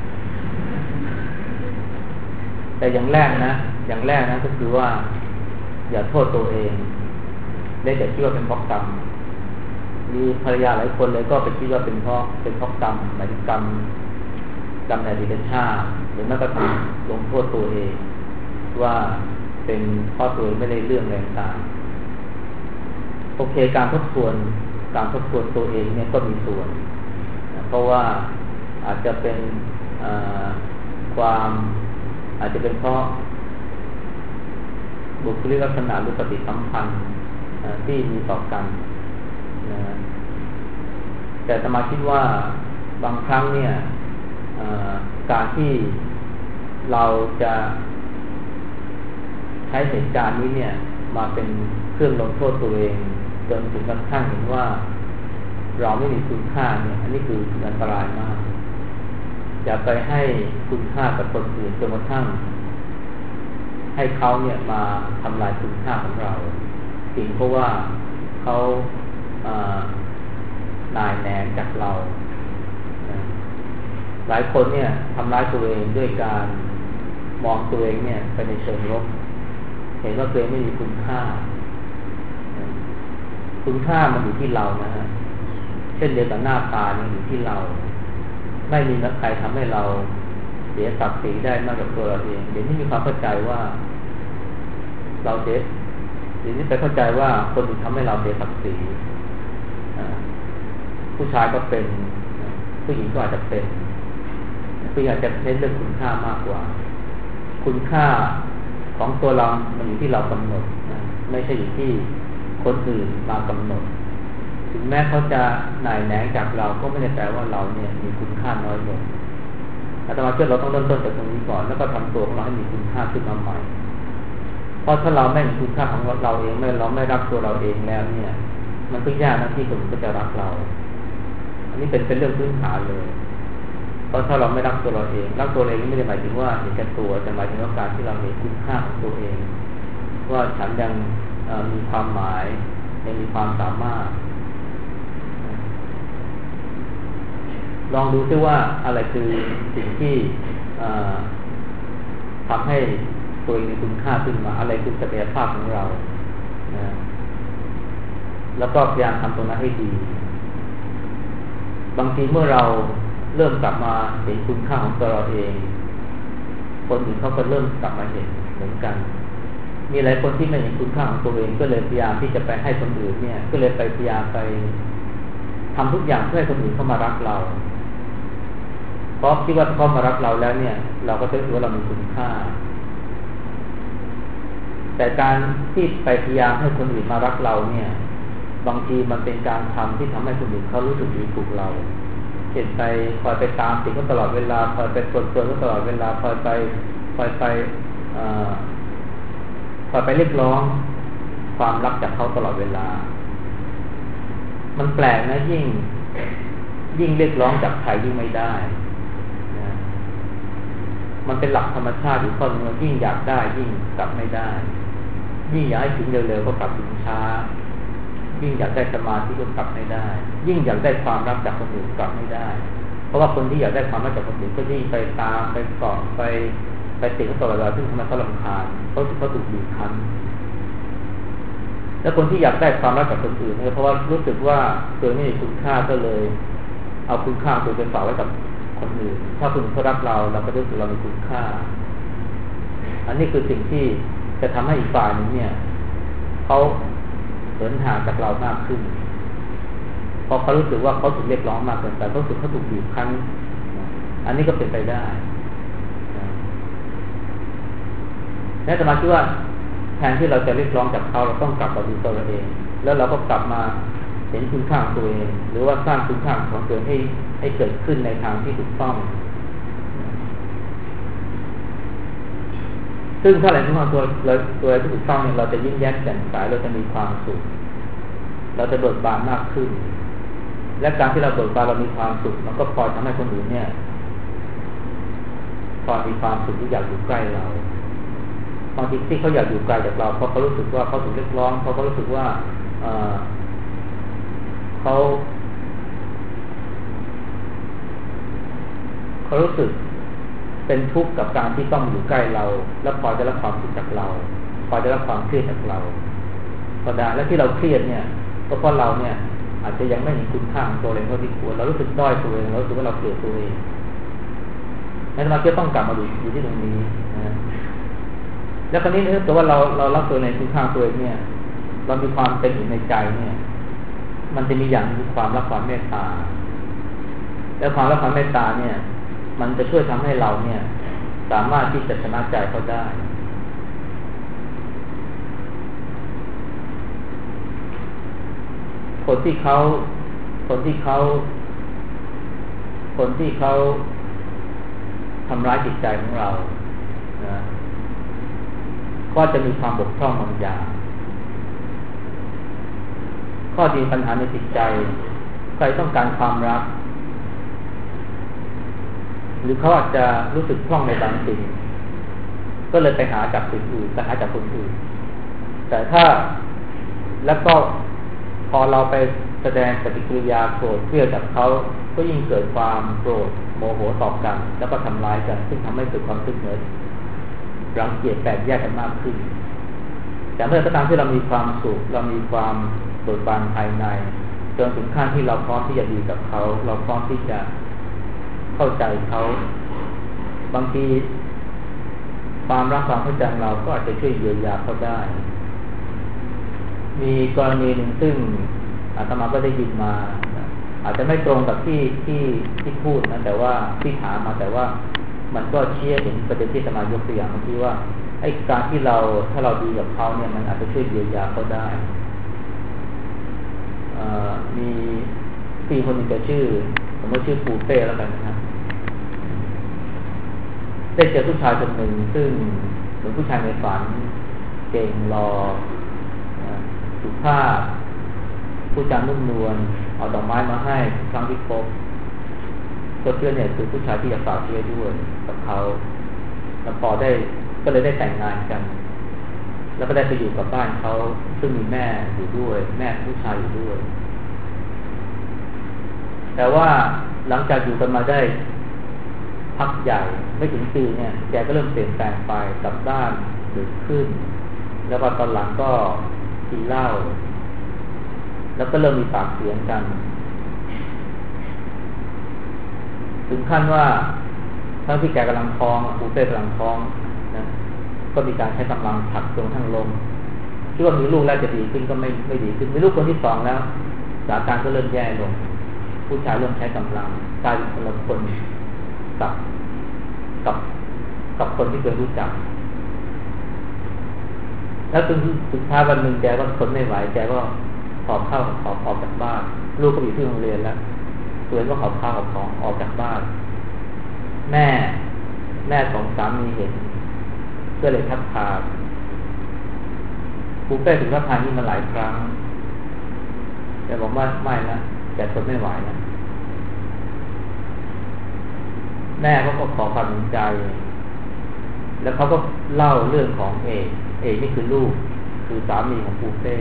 แต่อย่างแรกนะก็คือว่าอย่าโทษตัวเองและอย่าคิดว่าเป็นเพราะกรรมมีภรรยาหลายคนเลยก็ไปคิดว่าเป็นเพราะกรรมหมายถึงกรรมในอดีตชาติหรือแม้กระทั่งลงโทษตัวเองว่าเป็นเพราะตัวเองไม่ได้เรื่องอะไรต่างโอเคการทบทวนตัวเองเนี่ยก็มีส่วนเพราะว่าอาจจะเป็นอาจจะเป็นเพราะบุคลิกลักษณะหรือปฏิสัมพันธ์ที่มีต่อกันนะแต่สมาคิดว่าบางครั้งเนี่ยการที่เราจะใช้เหตุการณ์นี้เนี่ยมาเป็นเครื่องลงโทษตัวเองจนถึงกระทั่งเห็นว่าเราไม่มีคุณค่าเนี่ยอันนี้คืออันตรายมากอย่าไปให้คุณค่ากับคนอื่นจนกระทั่งให้เขาเนี่ยมาทำลายคุณค่าของเราเพียงเพราะว่าเขานายแหนจากเราหลายคนเนี่ยทำร้ายตัวเองด้วยการมองตัวเองเนี่ยไปในเชิงลบเห็นว่าตัวเองไม่มีคุณค่ามันอยู่ที่เรานะฮะเช่นเดียวกับหน้าตาเนี่ยอยู่ที่เราไม่มีใครทำให้เราเสียศักดิ์ศรีได้มากกว่าตัวเราเองเดี๋ยวนี้มีความเข้าใจว่าเราเดี๋ยวนี้ไปเข้าใจว่าคนอื่นทำให้เราเสียศักดิ์ศรีผู้ชายก็เป็นผู้หญิงก็อาจจะเป็นผู้หญิงอาจจะเน้นเรื่องคุณค่ามากกว่าคุณค่าของตัวเรามันอยู่ที่เรากำหนดนะไม่ใช่อยู่ที่คนอื่นมากำหนดถึงแม้เขาจะนายแหนงจากเราก็ไม่ได้แปลว่าเราเนี่ยมีคุณค่าน้อยลงอาตมาเชื่อเราต้องเริ่มต้นจากตรงนี้ก่อนแล้วก็ทำตัวของเราให้มีคุณค่าขึ้นมาใหม่เพราะถ้าเราไม่มีคุณค่าของเราเองเราไม่รักตัวเราเองแล้วเนี่ยมันก็ยากนะที่คนอื่นก็จะรักเราอันนี้เป็นเรื่องพื้นฐานเลยเพราะถ้าเราไม่รักตัวเราเองรักตัวเองไม่ได้หมายถึงว่าเห็นแก่ตัวแต่หมายถึงว่าการที่เราเห็นคุณค่าของตัวเองว่าฉันยังมีความหมายยังมีความสามารถลองดูซิว่าอะไรคือสิ่งที่ทำให้ตัวเองมีคุณค่าขึ้นมาอะไรคือศักยภาพของเรานะแล้วก็พยายามทำตรงนั้นให้ดีบางทีเมื่อเราเริ่มกลับมาเห็นคุณค่าของตัวเราเองคนอื่นเขาก็เริ่มกลับมาเห็นเหมือนกันมีหลายคนที่ไม่เห็นคุณค่าของตัวเองก็เลยพยายามที่จะไปให้คนอื่นเนี่ยก็เลยพยายามไปทำทุกอย่างเพื่อให้คนอื่นเข้ามารักเราเพราะคิดว่าเขามารักเราแล้วเนี่ยเราก็จะรู้ว่าเรามีคุณค่าแต่การที่ไปพยายามให้คนอื่นมารักเราเนี่ยบางทีมันเป็นการทำที่ทำให้คนอื่นเขารู้สึกดีถูกเราเช่นไปคอยไปตามติดเขาตลอดเวลาคอยไปตรวจเขาตลอดเวลาคอยไปเรียกร้องความรักจากเขาตลอดเวลามันแปลกนะยิ่งเรียกร้องจากใครยิ่งไม่ได้นะมันเป็นหลักธรรมชาติอยู่ข้อนึงยิ่งอยากได้ยิ่งกลับไม่ได้ยิ่งอยากให้ถึงเร็วๆก็กลับถึงช้ายิ่งอยากได้สมาธิก็กลับไม่ได้ยิ่งอยากได้ความรักจากคนอื่นกลับไม่ได้เพราะว่าคนที่อยากได้ความรักจากคนอื่นก็ยิ่งไปตามไปเกาะไปติดเขาตลอดเวลาซึ่งทำให้เขารำคาญเขาถูกบีบคั้นแล้วคนที่อยากได้ความรักจากคนอื่นเนี่ยเพราะว่ารู้สึกว่าตัวนี้มีคุณค่าก็เลยเอาคุณค่าตัวไปฝากไว้กับคนอื่นถ้าคนอื่นเขารักเราก็รู้สึกเรามีคุณค่าอันนี้คือสิ่งที่จะทำให้อีกฝ่ายนึงเนี่ยเขาเหินห่างจากเรามากขึ้นพอเขารู้สึกว่าเขาถูกเรียกร้องมากเกินไปเขารู้สึกเขาถูกบีบคั้นอันนี้ก็เป็นไปได้และสมาธิว่าแทนที่เราจะเรียกร้องจากเขาเราต้องกลับมาดูตัวเราเองแล้วเราก็กลับมาเห็นคุณค่าของตัวเองหรือว่าสร้างคุณค่าของตัวเองให้เกิดขึ้นในทางที่ถูกต้องซึ่งถ้าเราทำตัวที่ถูกต้องเนี่ยเราจะยิ้มแย้มแจ่มใสเราจะมีความสุขเราจะเบิกบานมากขึ้นและการที่เราเบิกบานเรามีความสุขมันก็พอทำให้คนอื่นเนี่ยพอมีความสุขที่อยากอยู่ใกล้เราบางทีที่เขาอยากอยู่ไกลจากเราเพราะเขารู้สึกว่าเขาถูกเรียกร้องเพราะเขารู้สึกว่าเขารู้สึกเป็นทุกข์กับการที่ต้องอยู่ใกล้เราแล้วพอจะรับความทุกข์จากเราพอจะรับความเครียดจากเราก็ได้และที่เราเครียดเนี่ยก็เพราะเราเนี่ยอาจจะยังไม่เห็นคุณค่าของตัวเองเท่าที่ควรเรารู้สึกด้อยตัวเองเรารู้สึกว่าเราเกลียดตัวเองนั่นเราก็ต้องกลับมาอยู่ที่ตรงนี้นะแล้วคราวนี้ถ้าเกิดว่าเรารับตัวในคุณค่าตัวเองเนี่ยเรามีความเป็นอยู่ในใจเนี่ยมันจะมีอย่างคือความรักความเมตตาแล้วความรักความเมตตาเนี่ยมันจะช่วยทำให้เราเนี่ยสามารถที่จะชนะใจเขาได้คนที่เขาทำร้ายจิตใจของเรานะก็จะมีความบกพร่องบางอย่างข้อดีปัญหาในจิตใจใครต้องการความรักหรือเขาอาจจะรู้สึกพร่องในบางสิ่งก็เลยไปหาจากสิ่งอื่นไปหาจากคนอื่นแต่ถ้าแล้วก็พอเราไปแสดงปฏิกิริยาโกรธเกลียดกับเขาก็ยิ่งเกิดความโกรธโมโหต่อกันแล้วก็ทำร้ายกันซึ่งทำให้เกิดความตึงเนื้อรังเกียจแตกแยกกันมากขึ้นแต่เมื่อก็ตามที่เรามีความสุขเรามีความเบิกบานภายในจนถึงขั้นที่เราพร้อมที่จะดีกับเขาเราพร้อมที่จะเข้าใจเขาบางทีความรักความเข้าใจเราก็อาจจะช่วยเยียวยาเขาได้มีกรณีหนึ่งซึ่งอาตมาก็ได้ยินมาอาจจะไม่ตรงกับที่พูดนะแต่ว่าที่ถามมาแต่ว่ามันก็เชี่ยเห็นประเด็นที่อาตมายกตัวอย่างที่ว่าไอ้การที่ถ้าเราดีกับเขาเนี่ยมันอาจจะช่วยเยียวยาเขาได้มีพี่คนหนึ่งจะชื่อผมว่าชื่อปูเป้แล้วกันนะครับได้เจอผู้ชายคนหนึ่งซึ่งเป็นผู้ชายในฝันเก่งรอสุภาพผู้จานุ่มนวลเอาดอกไม้มาให้ครั้งที่พบตัวเพื่อนเนี่ยคือผู้ชายที่อยากฝากเชื่อด้วยกับเขาแล้วพอได้ก็เลยได้แต่งงานกันแล้วก็ได้ไปอยู่กับบ้านเขาซึ่งมีแม่อยู่ด้วยแม่ผู้ชายอยู่ด้วยแต่ว่าหลังจากอยู่กันมาได้พักใหญ่ไม่ถึงปีเนี่ยแกก็เริ่มเปลี่ยนแปลงไปกลับบ้านดึกขึ้นแล้วก็ตอนหลังก็กินเหล้าแล้วก็เริ่มมีปากเสียงกันถึงขั้นว่าทั้งที่แกกำลังท้องปูเป้กำลังท้องนะก็มีการใช้กำลังผลักจนทั้งลมคิดว่ามีลูกแล้วจะดีขึ้นก็ไม่ดีขึ้นมีลูกคนที่สองแล้วสถานการณ์ก็เริ่มแย่ลงผู้ชายเริ่มใช้กำลังกลายเป็นคนละคนกับคนที่เคยรู้จักแล้วจนสุดท้ายวันหนึ่งแกก็ทนไม่ไหวแกก็ขอบข้าวขอบออกจากบ้านลูกก็อยู่ที่โรงเรียนแล้วตัวเองก็ขอบข้าวขอบของออกจากบ้านแม่ของสามีเห็นก็เลยทักทายปูเป้ถึงทักทายนี่มาหลายครั้งแต่บอกว่าไม่นะแกทนไม่ไหวนะแม่เขาก็ขอความเห็นใจแล้วเขาก็เล่าเรื่องของเอกนี่คือลูกคือสามีของปูเป้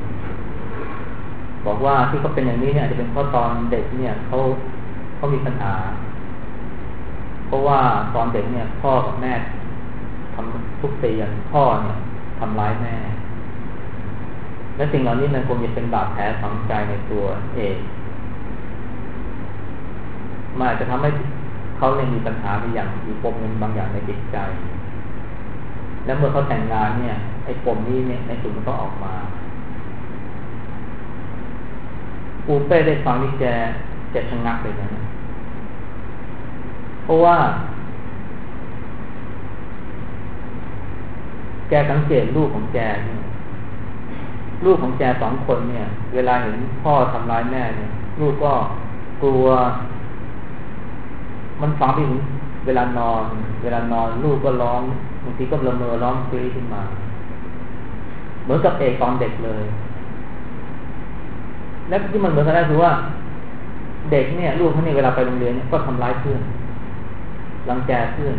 บอกว่าที่เขาเป็นอย่างนี้เนี่ยอาจจะเป็นเพราะตอนเด็กเนี่ยเขามีปัญหาเพราะว่าตอนเด็กเนี่ยพ่อกับแม่ทำทุกตีกันพ่อเนี่ยทำร้ายแม่และสิ่งเหล่านี้มันคงจะเป็นบาดแผลฝังใจในตัวเอกมันอาจจะทำให้เขาเนี่ยมีปัญหามีปมบางอย่างในจิตใจแล้วเมื่อเขาแต่งงานเนี่ยไอ้ปมนี้เนี่ยในสุดมันก็ออกมาปูเป้ได้ฟังนี่แกชะงักเลยนะเพราะว่าแกสังเกตลูกของแกเนี่ยลูกของแก2 คนเนี่ยเวลาเห็นพ่อทำร้ายแม่เนี่ยลูกก็กลัวมันฝังไปถึงเวลานอนลูกก็ร้องบางทีก็ละเมอร้องกรี๊ดขึ้นมาเหมือนกับเอกตอนเด็กเลยและที่มันเหมือนกันได้คือว่าเด็กเนี่ยลูกเขาเนี่ยเวลาไปโรงเรียนเนี่ยก็ทำร้ายเพื่อนรังแกเพื่อน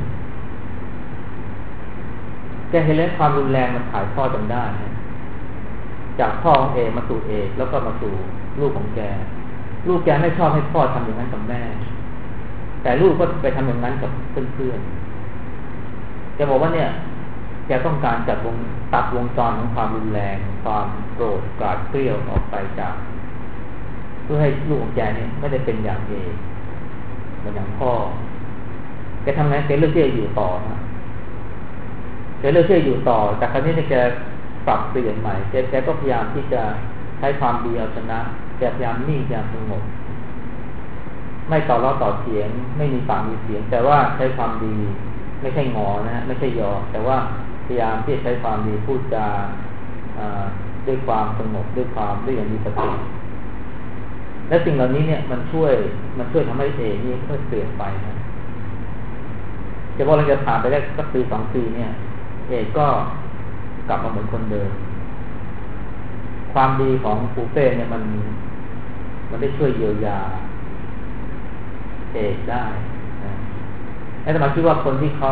แกเห็นแล้วความรุนแรงมันถ่ายทอดกันได้จากพ่อของเอกมาสู่เอกแล้วก็มาสู่ลูกของแกลูกแกไม่ชอบให้พ่อทำอย่างนั้นกับแม่แต่ลูกก็ไปทำอย่างนั้นกับเพื่อนๆแกบอกว่าเนี่ยแกต้องการตัดวงจรของความรุนแรงความโกรธกราดเกรี้ยวออกไปจากเพื่อให้ลูกของแกเนี่ยไม่ได้เป็นอย่างเอกเหมือนอย่างพ่อแกทำไงแกเลือกที่จะอยู่ต่อนะแกเลือกที่จะอยู่ต่อแต่ครั้นี้แกปรับเปลี่ยนใหม่แกก็พยายามที่จะใช้ความดีเอาชนะแกพยายามนิ่งพยายามสงบไม่ต่อล้อต่อเถียงไม่มีปากมีเสียงแต่ว่าใช้ความดีไม่ใช่งอนะฮะไม่ใช่ยอแต่ว่าพยายามที่จะใช้ความดีพูดจาด้วยความสงบด้วยอย่างมีสติและสิ่งเหล่านี้เนี่ยมันช่วยทำให้เอนี่เปลี่ยนไปนะจะว่าเราจะผ่านไปได้สักปี2 ปีเนี่ยเอก็กลับมาเหมือนคนเดิมความดีของปูเป้เนี่ยมันได้ช่วยเยียวยาเอกได้นะและสมาคิดว่าคนที่เขา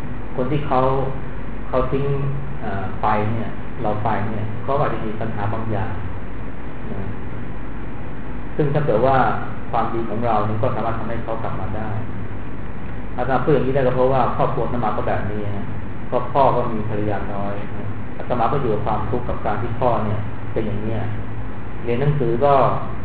ทิ้งไปเนี่ยเราไปเนี่ยเขาอาจจะมีปัญหาบางอย่างนะซึ่งถ้าเกิดว่าความดีของเราเนี่ยก็สามารถทำให้เขากลับมาได้อาจารย์พูดอย่างนี้ได้ก็เพราะว่าครอบครัวสมาก็แบบนี้นะก็พ่อก็มีภรรยาน้อยอาตมาก็อยู่กับความทุกข์กับการที่พ่อเนี่ยเป็นอย่างนี้เรียนหนังสือก็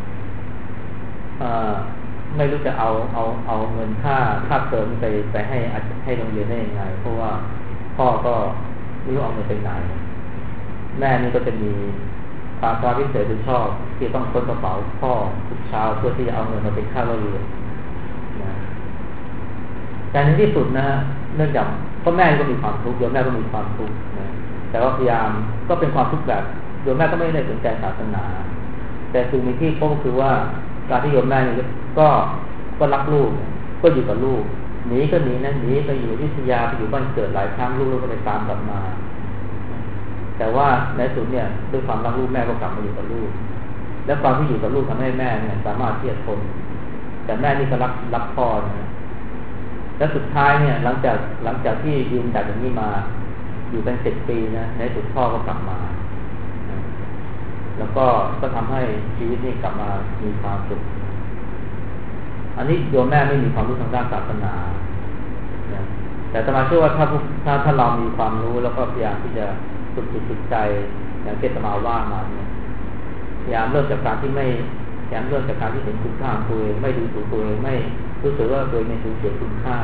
ไม่รู้จะเอาเงินค่าเทอมไปให้โรงเรียนได้ยังไงเพราะว่าพ่อก็ไม่รู้เอาเงินไปไหนแม่นี่ก็จะมีความพิเศษที่ชอบที่ต้องค้นกระเป๋าพ่อทุกเช้าเพื่อที่จะเอาเงินมาเป็นค่าเรียนนะแต่ในที่สุดนะเนื่องจากพ่อแม่ก็มีความทุกข์โยมแม่ก็มีความทุกข์นะแต่ว่าพยายามก็เป็นความทุกข์แบบโยมแม่ก็ไม่ได้สนใจศาสนาแต่สิ่งที่พบก็คือว่าการที่โยมแม่ก็รักลูกก็อยู่กับลูกหนีก็หนีนะหนีไปอยู่อยุธยาไปอยู่บ้านเกิดหลายครั้งลูกก็ไปตามกลับมาแต่ว่าในสุดเนี่ยด้วยความรักลูกแม่ก็กลับมาอยู่กับลูกและความที่อยู่กับลูกทำให้แม่เนี่ยสามารถที่จะทนแต่แม่นี่ก็รักพ่อนะและสุดท้ายเนี่ยหลังจากที่ยืนจากอย่างนี้มาอยู่เป็น10 ปีนะในสุดพ่อก็กลับมาแล้วก็ทำให้ชีวิตนี่กลับมามีความสุขอันนี้โยมแม่ไม่มีความรู้ทางด้านศาสนาแต่อาตมาเชื่อว่าถ้าเรามีความรู้แล้วก็พยายามที่จะฝึกจิตฝึกใจอย่างที่อาตมาว่ามาเนี่ยพยายามเริ่มจากการที่เห็นคุณค่าของตัวเองไม่ดูถูกตัวเองไม่รู้สึกว่าตัวเองสูญเสียคุณค่า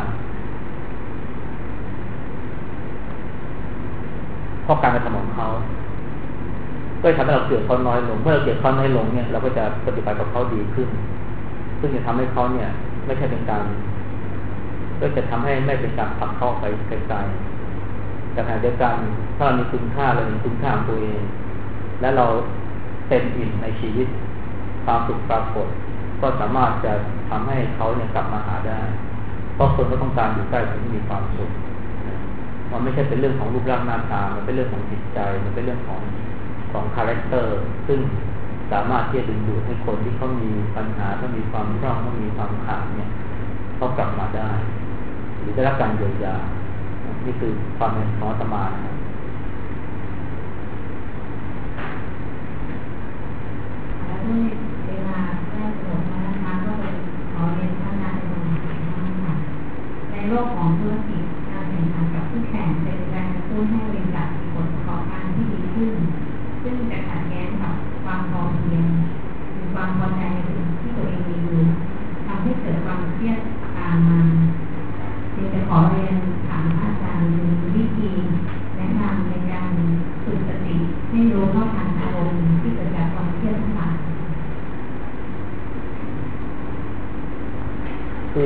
เพราะการกระทำของเขาก็ทำให้เราเกลียดเขาน้อยลงเมื่อเราเกลียดเขาน้อยลงเนี่ยเราก็จะปฏิบัติกับเขาดีขึ้นซึ่งจะทำให้เขาเนี่ยไม่ใช่เป็นการก็จะทำให้ไม่เป็นการผลักเขาไปไกลๆแต่ขณะเดียวกันถ้าเรามีคุณค่าเราเห็นคุณค่าของตัวเองและเราเต็มอิ่มในชีวิตความสุขปรากฏก็สามารถจะทำให้เขาเนี่ยกลับมาหาได้เพราะคนก็ต้องการอยู่ใกล้คนที่มีความสุขมันไม่ใช่เป็นเรื่องของรูปร่างหน้าตามันเป็นเรื่องของจิตใจมันเป็นเรื่องของคาแรคเตอร์ซึ่งสามารถที่จะดึงดูดให้คนที่เขามีปัญหาเขามีความร่องเขามีความขาดเนี่ยเขากลับมาได้หรือได้รับการเยียวยานี่คือความเป็นของอาตมานะครับแล้วด้วยเวลาใกล้จบแล้วนะคะก็เลยขอเรียนท่านอาจารย์ค่ะในโลกของธุรกิจการแข่งขันกับคู่แข่งเป็นแรงกระตุ้นให้บริษัทมีผลประกอบการที่ดีขึ้นซึ่งจะขัดแย้งกับความพอเพียงหรือความพอใจในสิ่งที่ตัวเองมีอยู่ทำให้เกิดความเครียดตามมาจึงจะขอเรียนถามอาจารย์มีวิธีแนะน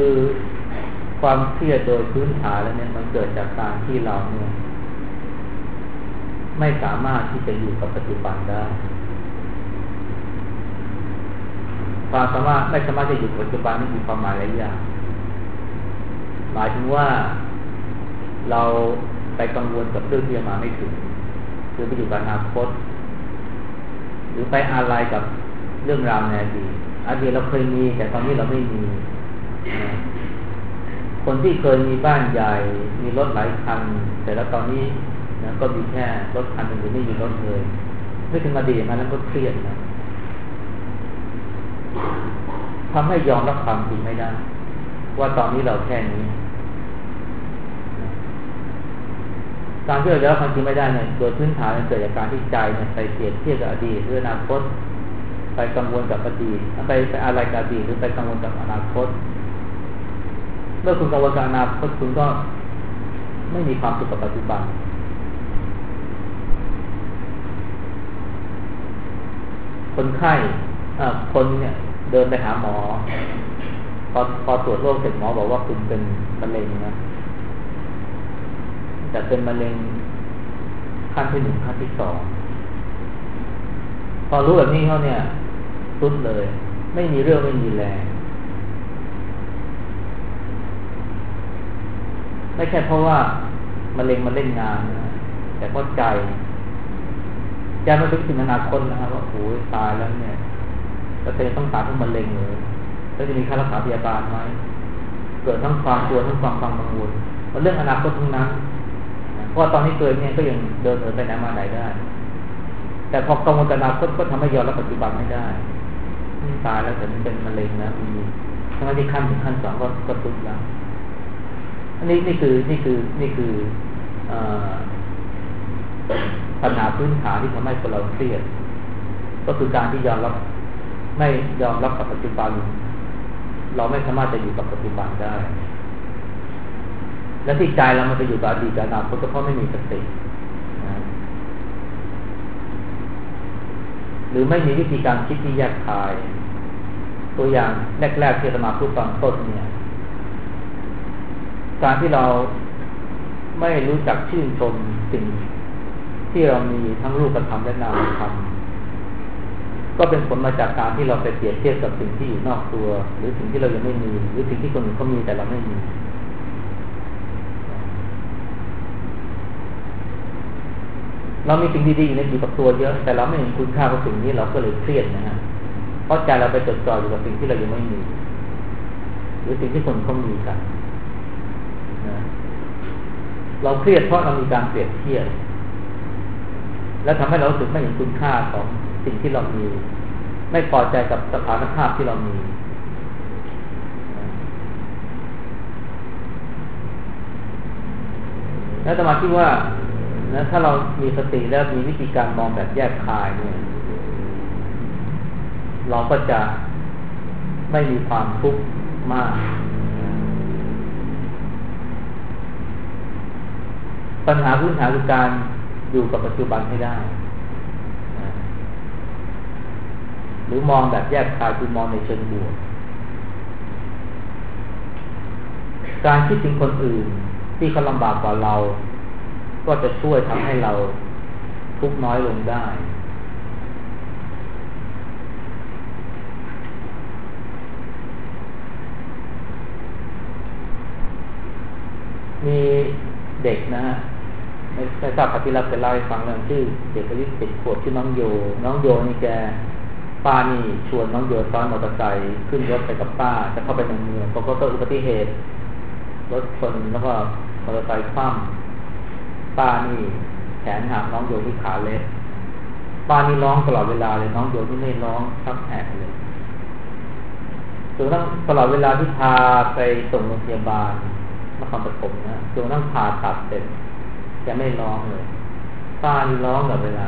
คือความเครียดโดยพื้นฐานแล้วเนี่ยมันเกิดจากการที่เราเนี่ยไม่สามารถที่จะอยู่กับปัจจุบันได้ความสามารถไม่สามารถจะอยู่กับปัจจุบันนี่มีความหมายหลายอย่างหมายถึงว่าเราไปกังวลกับเรื่องที่มาไม่ถึงหรือไปอยู่กับอนาคตหรือไปอะไรกับเรื่องราวในอดีตเราเคยมีแต่ตอนนี้เราไม่มีคนที่เคยมีบ้านใหญ่มีรถหลายคันแต่แล้วตอนนี้นะก็มีแค่รถคันหนึ่งหรือไม่มีรถเลยไม่ถึงอดีตอย่างนั้นก็เครียดนะทำให้ยอมรับความจริงไม่ได้ว่าตอนนี้เราแค่นี้การที่เรายอมรับความจริงไม่ได้เนี่ยโดยพื้นฐานมันเกิดจากการที่ใจเนี่ยไปเปรียบเทียบกับอดีตหรืออนาคตไปกังวลกับอดีตไปอะไรกับอดีตหรือไปกังวลกับอนาคตเมื่อคุณกังวลกับอนาคตคุณก็ไม่มีความสุขกับปัจจุบันคนไข้คนเนี่ยเดินไปหาหมอพอตรวจโรคเสร็จหมอบอกว่าคุณเป็นมะเร็งนะแต่เป็นมะเร็งขั้นที่ 1ขั้นที่ 2พอรู้แบบนี้เขาเนี่ยสุดเลยไม่มีเรื่องไม่มีแรงไม่ใช่เพราะว่ามะเร็งมันเล่นงานนะแต่เพราะใจมันไปถึงอนาคตนะครับว่าโอ้ยตายแล้วเนี่ยจะต้องตายเพราะมะเร็งเลยแล้วจะมีค่ารักษาพยาบาลไหมเกิดทั้งความกลัวทั้งความกังวลมันเรื่องอนาคตทั้งนั้นเพราะตอนนี้เกิดเนี่ยก็ยังเดินไปไหนมาไหนได้แต่พอกังวลกับอนาคตก็ทำให้ยอมรับปัจจุบันไม่ได้ตายแล้วแต่มันเป็นมะเร็งนะมีทั้งที่ขั้น 1ขั้น 2ก็สุดแล้วอันนี้คือปัญหาพื้นฐานที่ทำให้คนเราเครียดก็คือการที่ไม่ยอมรับกับปัจจุบันเราไม่สามารถจะอยู่กับปัจจุบันได้และที่ใจเรามันไปอยู่กับอดีตกับอนาคตก็เพราะไม่มีสติหรือไม่มีวิธีการคิดที่แยกคายตัวอย่างแรกๆที่อาตมาพูดตอนต้นเนี่ยการที่เราไม่รู้จักชื่นชมสิ่งที่เรามีทั้งรูปธรรมและนามธรรมก็เป็นผลมาจากการที่เราไปเปรียบเทียบกับสิ่งที่อยู่นอกตัวหรือสิ่งที่เรายังไม่มีหรือสิ่งที่คนอื่นเขามีแต่เราไม่มีเรามีสิ่งดีๆอยู่กับตัวเยอะแต่เราไม่เห็นคุณค่าของสิ่งนี้เราก็เลยเครียดนะฮะเพราะใจเราไปจดจ่ออยู่กับสิ่งที่เรายังไม่มีหรือสิ่งที่คนเขามีกันนะเราเครียดเพราะเรามีการเปรียบเทียบและทำให้เรารู้สึกไม่เห็นคุณค่าของสิ่งที่เรามีไม่พอใจกับสถานภาพที่เรามีแล้วอาตมาคิดว่าถ้าเรามีสติแล้วมีวิธีการมองแบบแยกคายเนี่ยเราก็จะไม่มีความทุกข์มากปัญหาพื้นฐานคือการอยู่กับปัจจุบันให้ได้หรือมองแบบแยกคายคือมองในเชิงบวกการคิดถึงคนอื่นที่เขาลำบากกว่าเราก็จะช่วยทำให้เราทุกข์น้อยลงได้มีเด็กนะฮะไม่ทราบที่เราเคยเล่าให้ฟังเรื่องชื่อเด็กอายุ10 ขวบชื่อน้องโยนี่แกป้านี่ชวนน้องโยซ้อนมอเตอร์ไซค์ขึ้นรถไปกับป้าจะเข้าไปในเมืองก็เกิดอุบัติเหตุรถชนแล้วก็มอเตอร์ไซค์คว่ำป้านี่แขนหักน้องโยที่ขาเล็กป้านี่ร้องตลอดเวลาเลยน้องโยที่ไม่ร้องทักแหกเลยจนต้องตลอดเวลาที่พาไปส่งโรงพยาบาลนครปฐมนะจนต้องผ่าตัดเสร็จจะไม่ร้องเลยป้านี่ร้องตลอดเวลา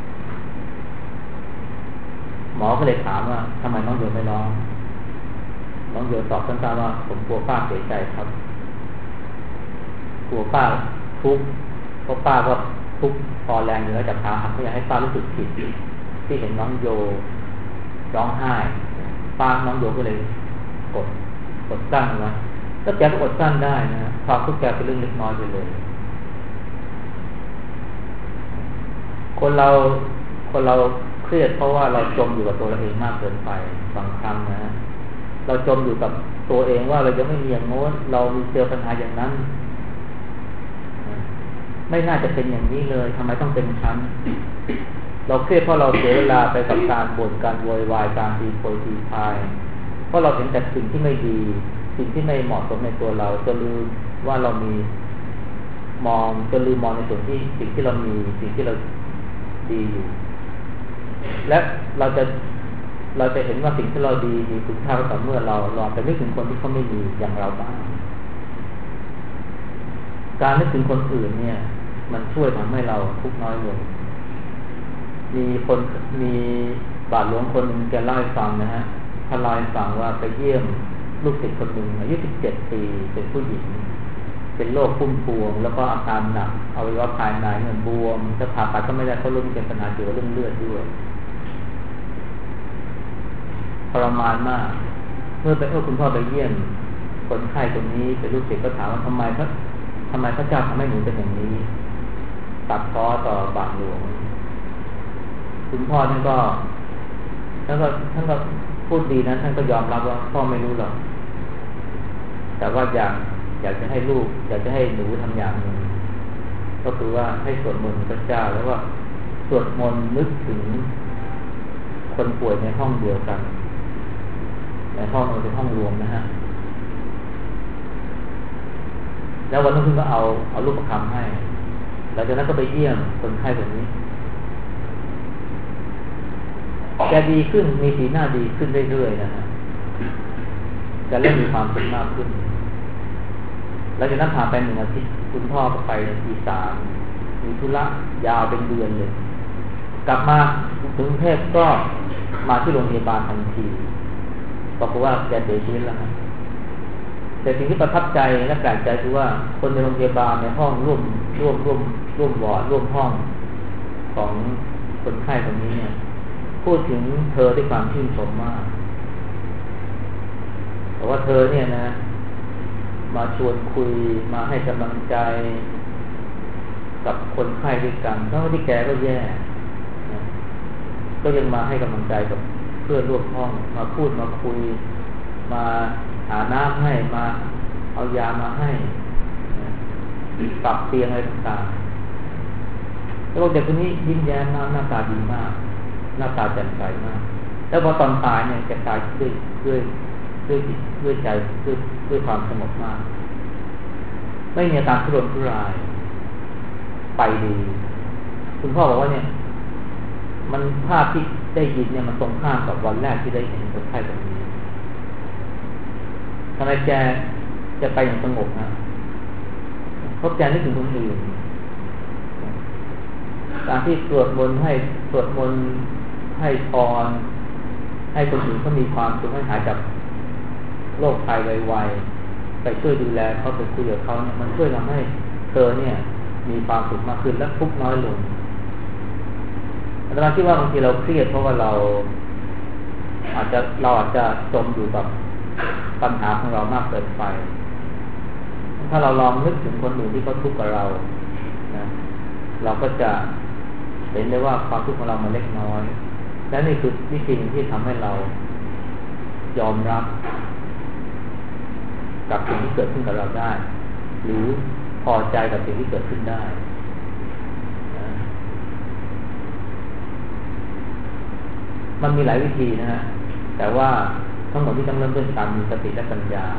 หมอก็เลยถามว่าทำไมน้องโยไม่ร้องน้องโยตอบสั้นๆว่าผมกลัวป้าเสียใจครับกลัวป้าทุกข์เพราะป้าก็ทุกข์พอแรงอยู่แล้วจะพาหักไม่อยากให้ป้ารู้สึกผิดที่เห็นน้องโยร้องไห้ป้าน้องโยก็เลยกดอดกั้นไว้ถ้าแกก็อดกั้นได้นะความทุกข์แกเป็นเรื่องเล็กน้อยไปเลยคนเราเครียดเพราะว่าเราจมอยู่กับตัวเราเองมากเกินไปบางครั้งนะเราจมอยู่กับตัวเองว่าเรายังไม่มีอย่างโน้นเรามีเจอปัญหาอย่างนั้นไม่น่าจะเป็นอย่างนี้เลยทำไมต้องเป็นชั้นเราเครียดเพราะเราเสียเวลาไปกับการบ่นการโวยวายการตีโพยตีพายเพราะเราเห็นแต่สิ่งที่ไม่ดีสิ่งที่ไม่เหมาะสมในตัวเราจะลืมว่าเรามีจะลืมมองในส่วนที่สิ่งที่เรามีสิ่งที่เราดีอยู่และเราจะเห็นว่าสิ่งที่เราดีมีคุณค่าต่อเมื่อเราลองไปนึกถึงคนที่เขาไม่มีอย่างเราบ้างการนึกถึงคนอื่นเนี่ยมันช่วยทำให้เราทุกข์น้อยลงมีบาทหลวงคนหนึ่งแกเล่าให้ฟังนะฮะท่านเล่าให้ฟังว่าไปเยี่ยมลูกศิษย์คนหนึ่งอายุ17 ปีเป็นผู้หญิงเป็นโรคพุ่มพวงแล้วก็อาการหนักอวัยวะภายในเงินบวมจะผ่าตัดก็ไม่ได้เพราะเรื่องเป็นปัญหาเกี่ยวกับเรื่องเลือดด้วยทรมานมากเมื่อคุณพ่อไปเยี่ยมคนไข้คนนี้เป็นลูกศิษย์ก็ถามว่าทำไมพระเจ้าทำให้หนูเป็นอย่างนี้ตัดพ้อต่อบาทหลวงคุณพ่อท่านก็พูดดีนะท่านก็ยอมรับว่าพ่อไม่รู้หรอกแต่ว่าอยากจะให้ลูกอยากจะให้หนูทำอย่างหนึ่งก็คือว่าให้สวดมนต์พระเจ้าแล้วว่าสวดมนต์นึกถึงคนป่วยในห้องเดียวกันในห้องเป็นห้องรวมนะฮะแล้ววันนั้นคุณก็เอารูปประคำให้หลังจากนั้นก็ไปเยี่ยมคนไข้คนนี้แกดีขึ้นมีสีหน้าดีขึ้นเรื่อยๆนะฮะแกเริ่มมีความสุขมากขึ้นหลังจากนั้นผ่านไป1 อาทิตย์คุณพ่อก็ไปอีสานมีธุระยาวเป็นเดือนเลยกลับมาถึงกรุงเทพก็มาที่โรงพยาบาลทันทีบอกว่าแกเสียชีวิตแล้วนะแต่สิ่งที่ประทับใจและแปลกใจคือว่าคนในโรงพยาบาลในห้องร่วมวอร์ดร่วมห้องของคนไข้คนนี้เนี่ยพูดถึงเธอด้วยความชื่นชมมากบอกว่าเธอเนี่ยนะมาชวนคุยมาให้กำลังใจกับคนไข้ด้วยกันทั้งที่แกก็แย่ก็ยังมาให้กำลังใจกับเพื่อนร่วมห้องมาพูดมาคุยมาหาน้ำให้มาเอายามาให้ปรับเตียงอะไรต่างๆแล้วเด็กคนนี้ยิ้มแย้มหน้าตาดีมากหน้าตาแจ่มใสมากแล้วพอตอนตายเนี่ยแกตายด้วยใจด้วยความสงบมากไม่มีอาการทุรนทุรายไปดีคุณพ่อบอกว่าเนี่ยมันภาพที่ได้ยินเนี่ยมันตรงข้ามกับวันแรกที่ได้เห็นคนไข้แบบนี้ทำไมแกจะไปอย่างสงบนะเพราะแกนึกถึงคนอื่นการที่สวดมนต์ให้พรให้คนอื่นเขามีความสุขให้หายจากโรคภัยไวๆไปช่วยดูแลเขาไปคุยกับเขาเนี่ยมันช่วยทำให้เธอเนี่ยมีความสุขมากขึ้นและทุกข์น้อยลงอาจารย์คิดว่าบางทีเราเครียดเพราะว่าเราอาจจะจมอยู่กับปัญหาของเรามากเกินไปถ้าเราลองนึกถึงคนอื่นที่เขาทุกข์กับเรานะเราก็จะเห็นได้ว่าความทุกข์ของเรามันเล็กน้อยและนี่คือวิธีที่ทำให้เรายอมรับกับสิ่งที่เกิดขึ้นกับเราได้หรือพอใจกับสิ่งที่เกิดขึ้นได้มันมีหลายวิธีนะฮะแต่ว่าทั้งหมดที่ต้องเริ่มด้วยการมีสติและปัญญา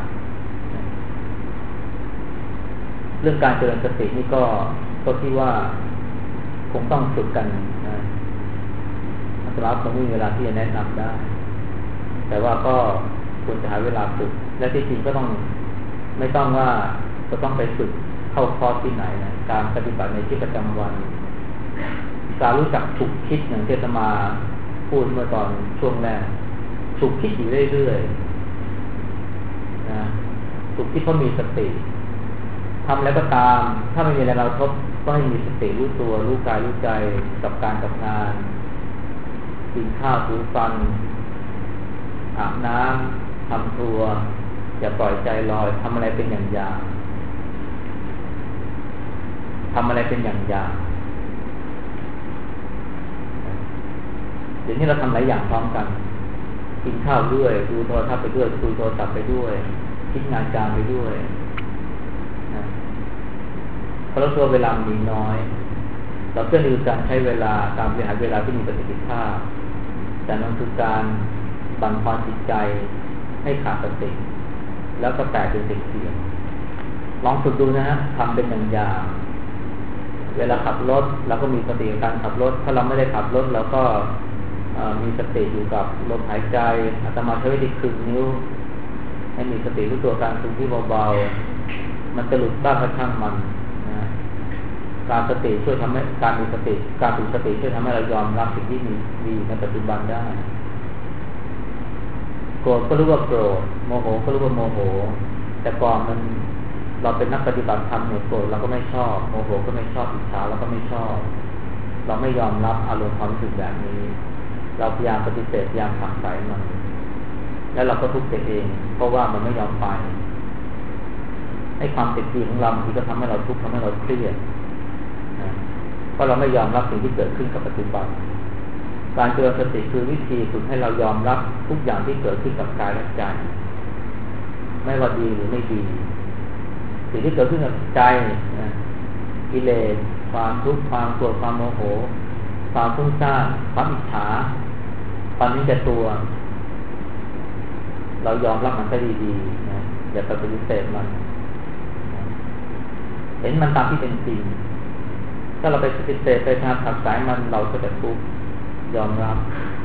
เรื่องการเจริญสตินี่ก็ที่ว่าคงต้องฝึกกันนะสำหรับคนไม่มีเวลาที่จะแนะนำได้แต่ว่าก็ควรจะหาเวลาฝึกและที่จริงก็ต้องไม่ต้องว่าจะต้องไปฝึกเข้าคอร์สที่ไหนนะการปฏิบัติในชีวิตประจำวันการรู้จักฉุกคิดอย่างที่อาตมาพูดเมื่อตอนช่วงแรกฉุกคิดอยู่เรื่อยๆนะฉุกคิดเพราะมีสติทำแล้วก็ตามถ้าไม่มีอะไรเราทบก็ให้มีสติรู้ตัวรู้กายรู้ใจกับการกับงานกินข้าวถูฟันอาบน้ำทำครัวอย่าปล่อยใจลอยทำอะไรเป็นอย่างทำอะไรเป็นอย่างเดี๋ยวนี้เราทำหลายอย่างพร้อมกันกินข้าวด้วยดูโทรทัศน์ไปด้วยคุยโทรศัพท์ไปด้วยคิดงานการไปด้วยเพราะเราตัวเวลามีน้อยเราเพื่อดูการใช้เวลาการบริหารเวลาที่มีประสิทธิภาพแต่นั่นคือการบั่นทอนจิตใจให้ขาดสติแล้วก็แตกเป็นเสียงลองฝึกดูนะฮะทำเป็นอย่างเวลาขับรถเราก็มีสติในการขับรถถ้าเราไม่ได้ขับรถเราก็มีสติอยู่กับลมหายใจอาตมาใช้วิธีคลึงนิ้วให้มีสติรู้ตัวการคลึงที่เบาๆมันจะหลุดบ้างก็ช่างมันนะการสติช่วยทำให้การมีสติการฝึกสติช่วยทำให้เรายอมรับสิ่งที่มีในปัจจุบันได้โกรธก็รู้ว่าโกรธโมโหก็รู้ว่าโมโหแต่ก่อนมันเราเป็นนักปฏิบัติธรรมเนี่ยโกรธเราก็ไม่ชอบโมโหก็ไม่ชอบอิจฉาเราก็ไม่ชอบเราไม่ยอมรับอารมณ์ความรู้สึกแบบนี้เราพยายามปฏิเสธพยายามผลักไสมันแล้วเราก็ทุกข์ตัวเองเพราะว่ามันไม่ยอมไปให้ความติดดีของเราบางทีก็ทำให้เราทุกข์ทำให้เราเครียดเพราะเราไม่ยอมรับสิ่งที่เกิดขึ้นกับปัจจุบันการเจริญสติคือวิธีฝึกให้เรายอมรับทุกอย่างที่เกิดขึ้นกับกายและใจไม่ว่าดีหรือไม่ดีสิ่งที่เกิดขึ้นกับใจกิเลสความทุกข์ความโกรธความโมโหความฟุ้งซ่านความอิจฉาความนี้จะตัวเรายอมรับมันก็ดีๆนะอย่าไปปฏิเสธมันเห็นมันตามที่เป็นจริงถ้าเราไปปฏิเสธไปทางผลักไสมันเราก็จะทุกข์ยอมรับ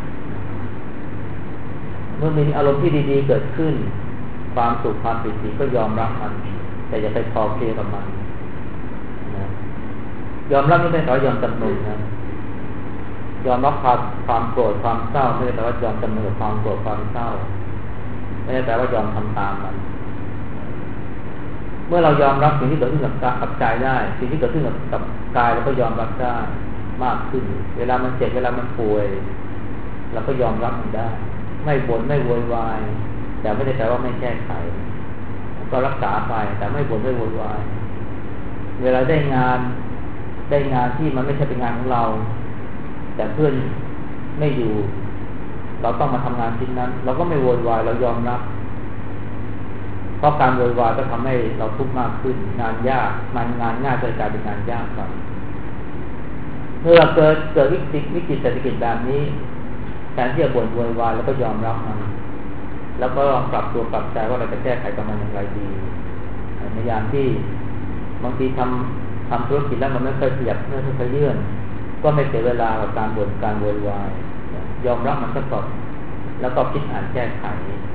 เมื่อมีอารมณ์ที่ดีๆเกิดขึ้นความสุขความปิติก็ยอมรับมันแต่อย่าไปพอเพลียกับมันนะยอมรับนี่ไม่ใช่ยอมจำนนนะยอมรับความโกรธความเศร้าไม่ได้แปลว่ายอมจำนนกับความโกรธความเศร้าไม่ได้แปลว่ายอมทำตามมันเมื่อเรายอมรับสิ่งที่เกิดขึ้นกับใจได้สิ่งที่เกิดขึ้นกับกายเราก็ยอมรับได้มากขึ้นเวลามันเจ็บเวลามันป่วยเราก็ยอมรับมันได้ไม่บ่นไม่โวยวายแต่ไม่ได้แปลว่าไม่แก้ไขก็รักษาไปแต่ไม่บ่นไม่โวยวายเวลาได้งานที่มันไม่ใช่เป็นงานของเราแต่เพื่อนไม่อยู่เราต้องมาทำงานชิ้นนั้นเราก็ไม่โวยวายเรายอมรับเพราะการโวยวายก็ทำให้เราทุกข์มากขึ้นงานยากงานง่ายจะกลายเป็นงานยากไปเมื่อเกิดวิกฤตเศรษฐกิจแบบนี้แทนที่จะบ่นโวยวายแล้วก็ยอมรับมันแล้วก็ลองปรับตัวปรับใจว่าเราจะแก้ไขกับมันอย่างไรดีในยามที่บางทีทำธุรกิจแล้วมันไม่เคยขยับไม่เคยเลื่อนก็ไม่เสียเวลากับการบ่นการโวยวายยอมรับมันซะก่อนแล้วก็คิดอ่านแก้ไข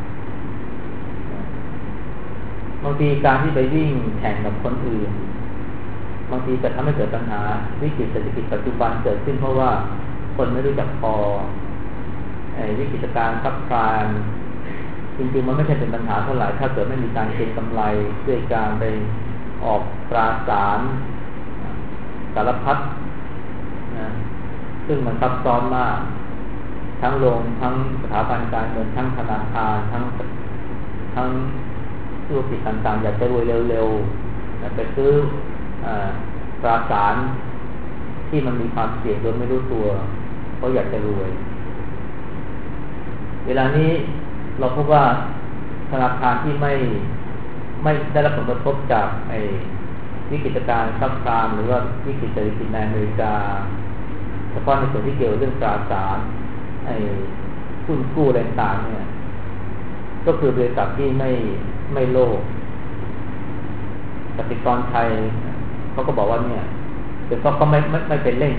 บางทีการที่ไปวิ่งแข่งกับคนอื่นบางทีจะทำให้เกิดปัญหาวิกฤตเศรษฐกิจปัจจุบันเกิดขึ้นเพราะว่าคนไม่รู้จักพอวิกฤตการณ์ซับพลานจริงๆมันไม่ใช่เป็นปัญหาเท่าไหร่ถ้าเกิดไม่มีการเก็งกำไรด้วยการไปออกตราสารสารพัดนะซึ่งมันซับซ้อนมากทั้งโรงทั้งสถาบันการเงินทั้งธนาคารทั้งธุรกิจต่างๆอยากจะรวยเร็วๆอยากไปซื้อตราสารที่มันมีความเสี่ยงโดยไม่รู้ตัวเพราะอยากจะรวยเวลานี้เราพบว่าธนาคารที่ไม่ได้รับผลกระทบจากวิกฤตการณ์ซับพลานหรือว่าวิกฤตเศรษฐกิจในอเมริกาเฉพาะในส่วนที่เกี่ยวเรื่องตราสารหุ้นกู้อะไรต่างๆเนี่ยก็คือบริษัทที่ไม่โลภกสิกรไทยเขาก็บอกว่าเนี่ยเป็นเพราะเขาไม่เป็นเล่น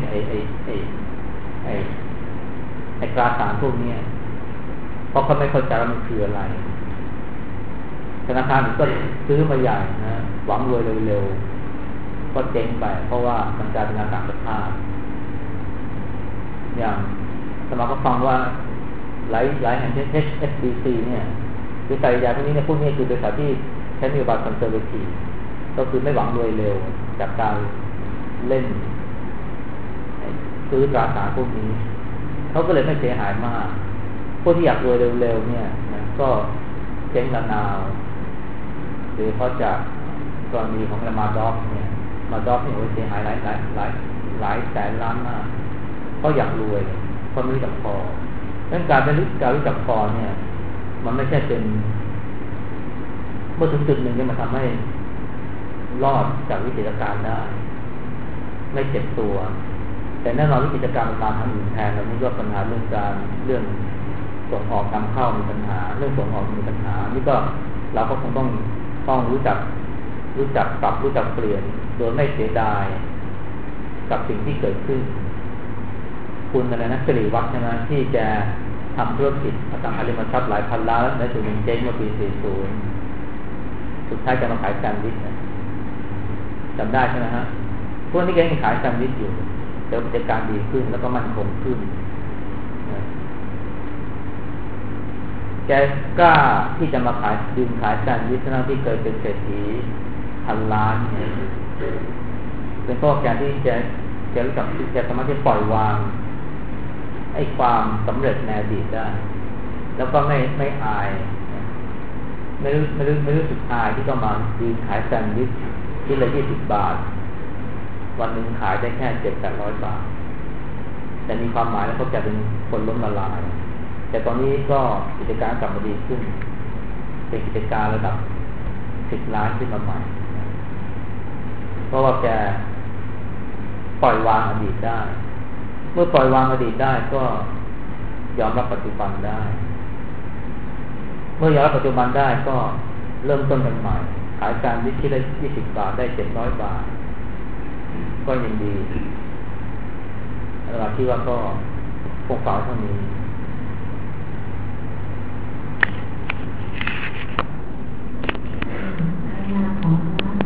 ตราสารพวกนี้เพราะเขาไม่เข้าใจว่ามันคืออะไรธนาคารก็ซื้อมาใหญ่นะหวังรวยเร็วๆก็เจ๊งไปเพราะว่ามันกลายเป็นงานต่างประเทศอย่างสมาก็ฟังว่าหลายแห่งเช่น HSBC เนี่ยบริษัทใหญ่พวกนี้เนี่ยพวกนี้คือบริษัทที่ใช้นโยบายคอนเซอร์เวทีฟก็คือไม่หวังรวยเร็วจากการเล่นซื้อตราสารพวกนี้เขาก็เลยไม่เสียหายมากพวกที่อยากรวยเร็วๆเนี่ยนะก็เจ๊งระนาวหรือเพราะจากกรณีของมาดอฟเนี่ยมาดอฟเนี่ยเสียหายหลายแสนล้านมากเขาอยากรวยเขาไม่รู้จักพอดังนั้นการรู้จักพอเนี่ยมันไม่ใช่เป็นเมื่อถึงจุดหนึ่งเนี่ยมันทำให้รอดจากวิกฤตการณ์ได้ไม่เจ็บตัวแต่แน่นอนวิกฤตการณ์มันมาทางอื่นแทนเรานี่ก็ปัญหาเรื่องส่งออกนำเข้ามีปัญหาเรื่องส่งออกมีปัญหานี่ก็เราก็คงต้องรู้จักปรับรู้จักเปลี่ยนโดยไม่เสียดายกับสิ่งที่เกิดขึ้นคุณอะไรนะสิริวัฒน์ใช่ไหมที่จะทำธุรกิจอสังหาริมทรัพย์หลายพันล้านในส่วนหนึ่งเจ๊งเมื่อปี 40 สุดท้ายจะมาขายแซนด์วิชจำได้ใช่ไหมฮะพวกนี้แกยังขายแซนด์วิชอยู่แต่กิจการดีขึ้นแล้วก็มั่นคงขึ้นแกกล้าที่จะมาขายแซนด์วิชทั้งที่เคยเป็นเศรษฐีพันล้านเป็นเพราะแกที่แกรู้จักแกสามารถที่ปล่อยวางไอ้ความสำเร็จในอดีตได้แล้วก็ไม่อายไม่รู้สึกอายที่ต้องมายืนขายแซนด์วิชที่ละ20 บาทวันหนึ่งขายได้แค่ 700-800 บาทแต่มีความหมายแล้วเขาจะเป็นคนล้มละลายแต่ตอนนี้ก็กิจการกลับมาดีขึ้นเป็นกิจการระดับ10 ล้านขึ้นมาใหม่เพราะว่าแกปล่อยวางอดีตได้เมื่อปล่อยวางอดีตได้ก็ยอมรับปัจจุบันได้เมื่อยอมรับปัจจุบันได้ก็เริ่มต้นกันใหม่ขายการวิชิตได้20 บาทได้700 บาทก็ยังดีเราคิดว่าก็คงฝากเท่านี้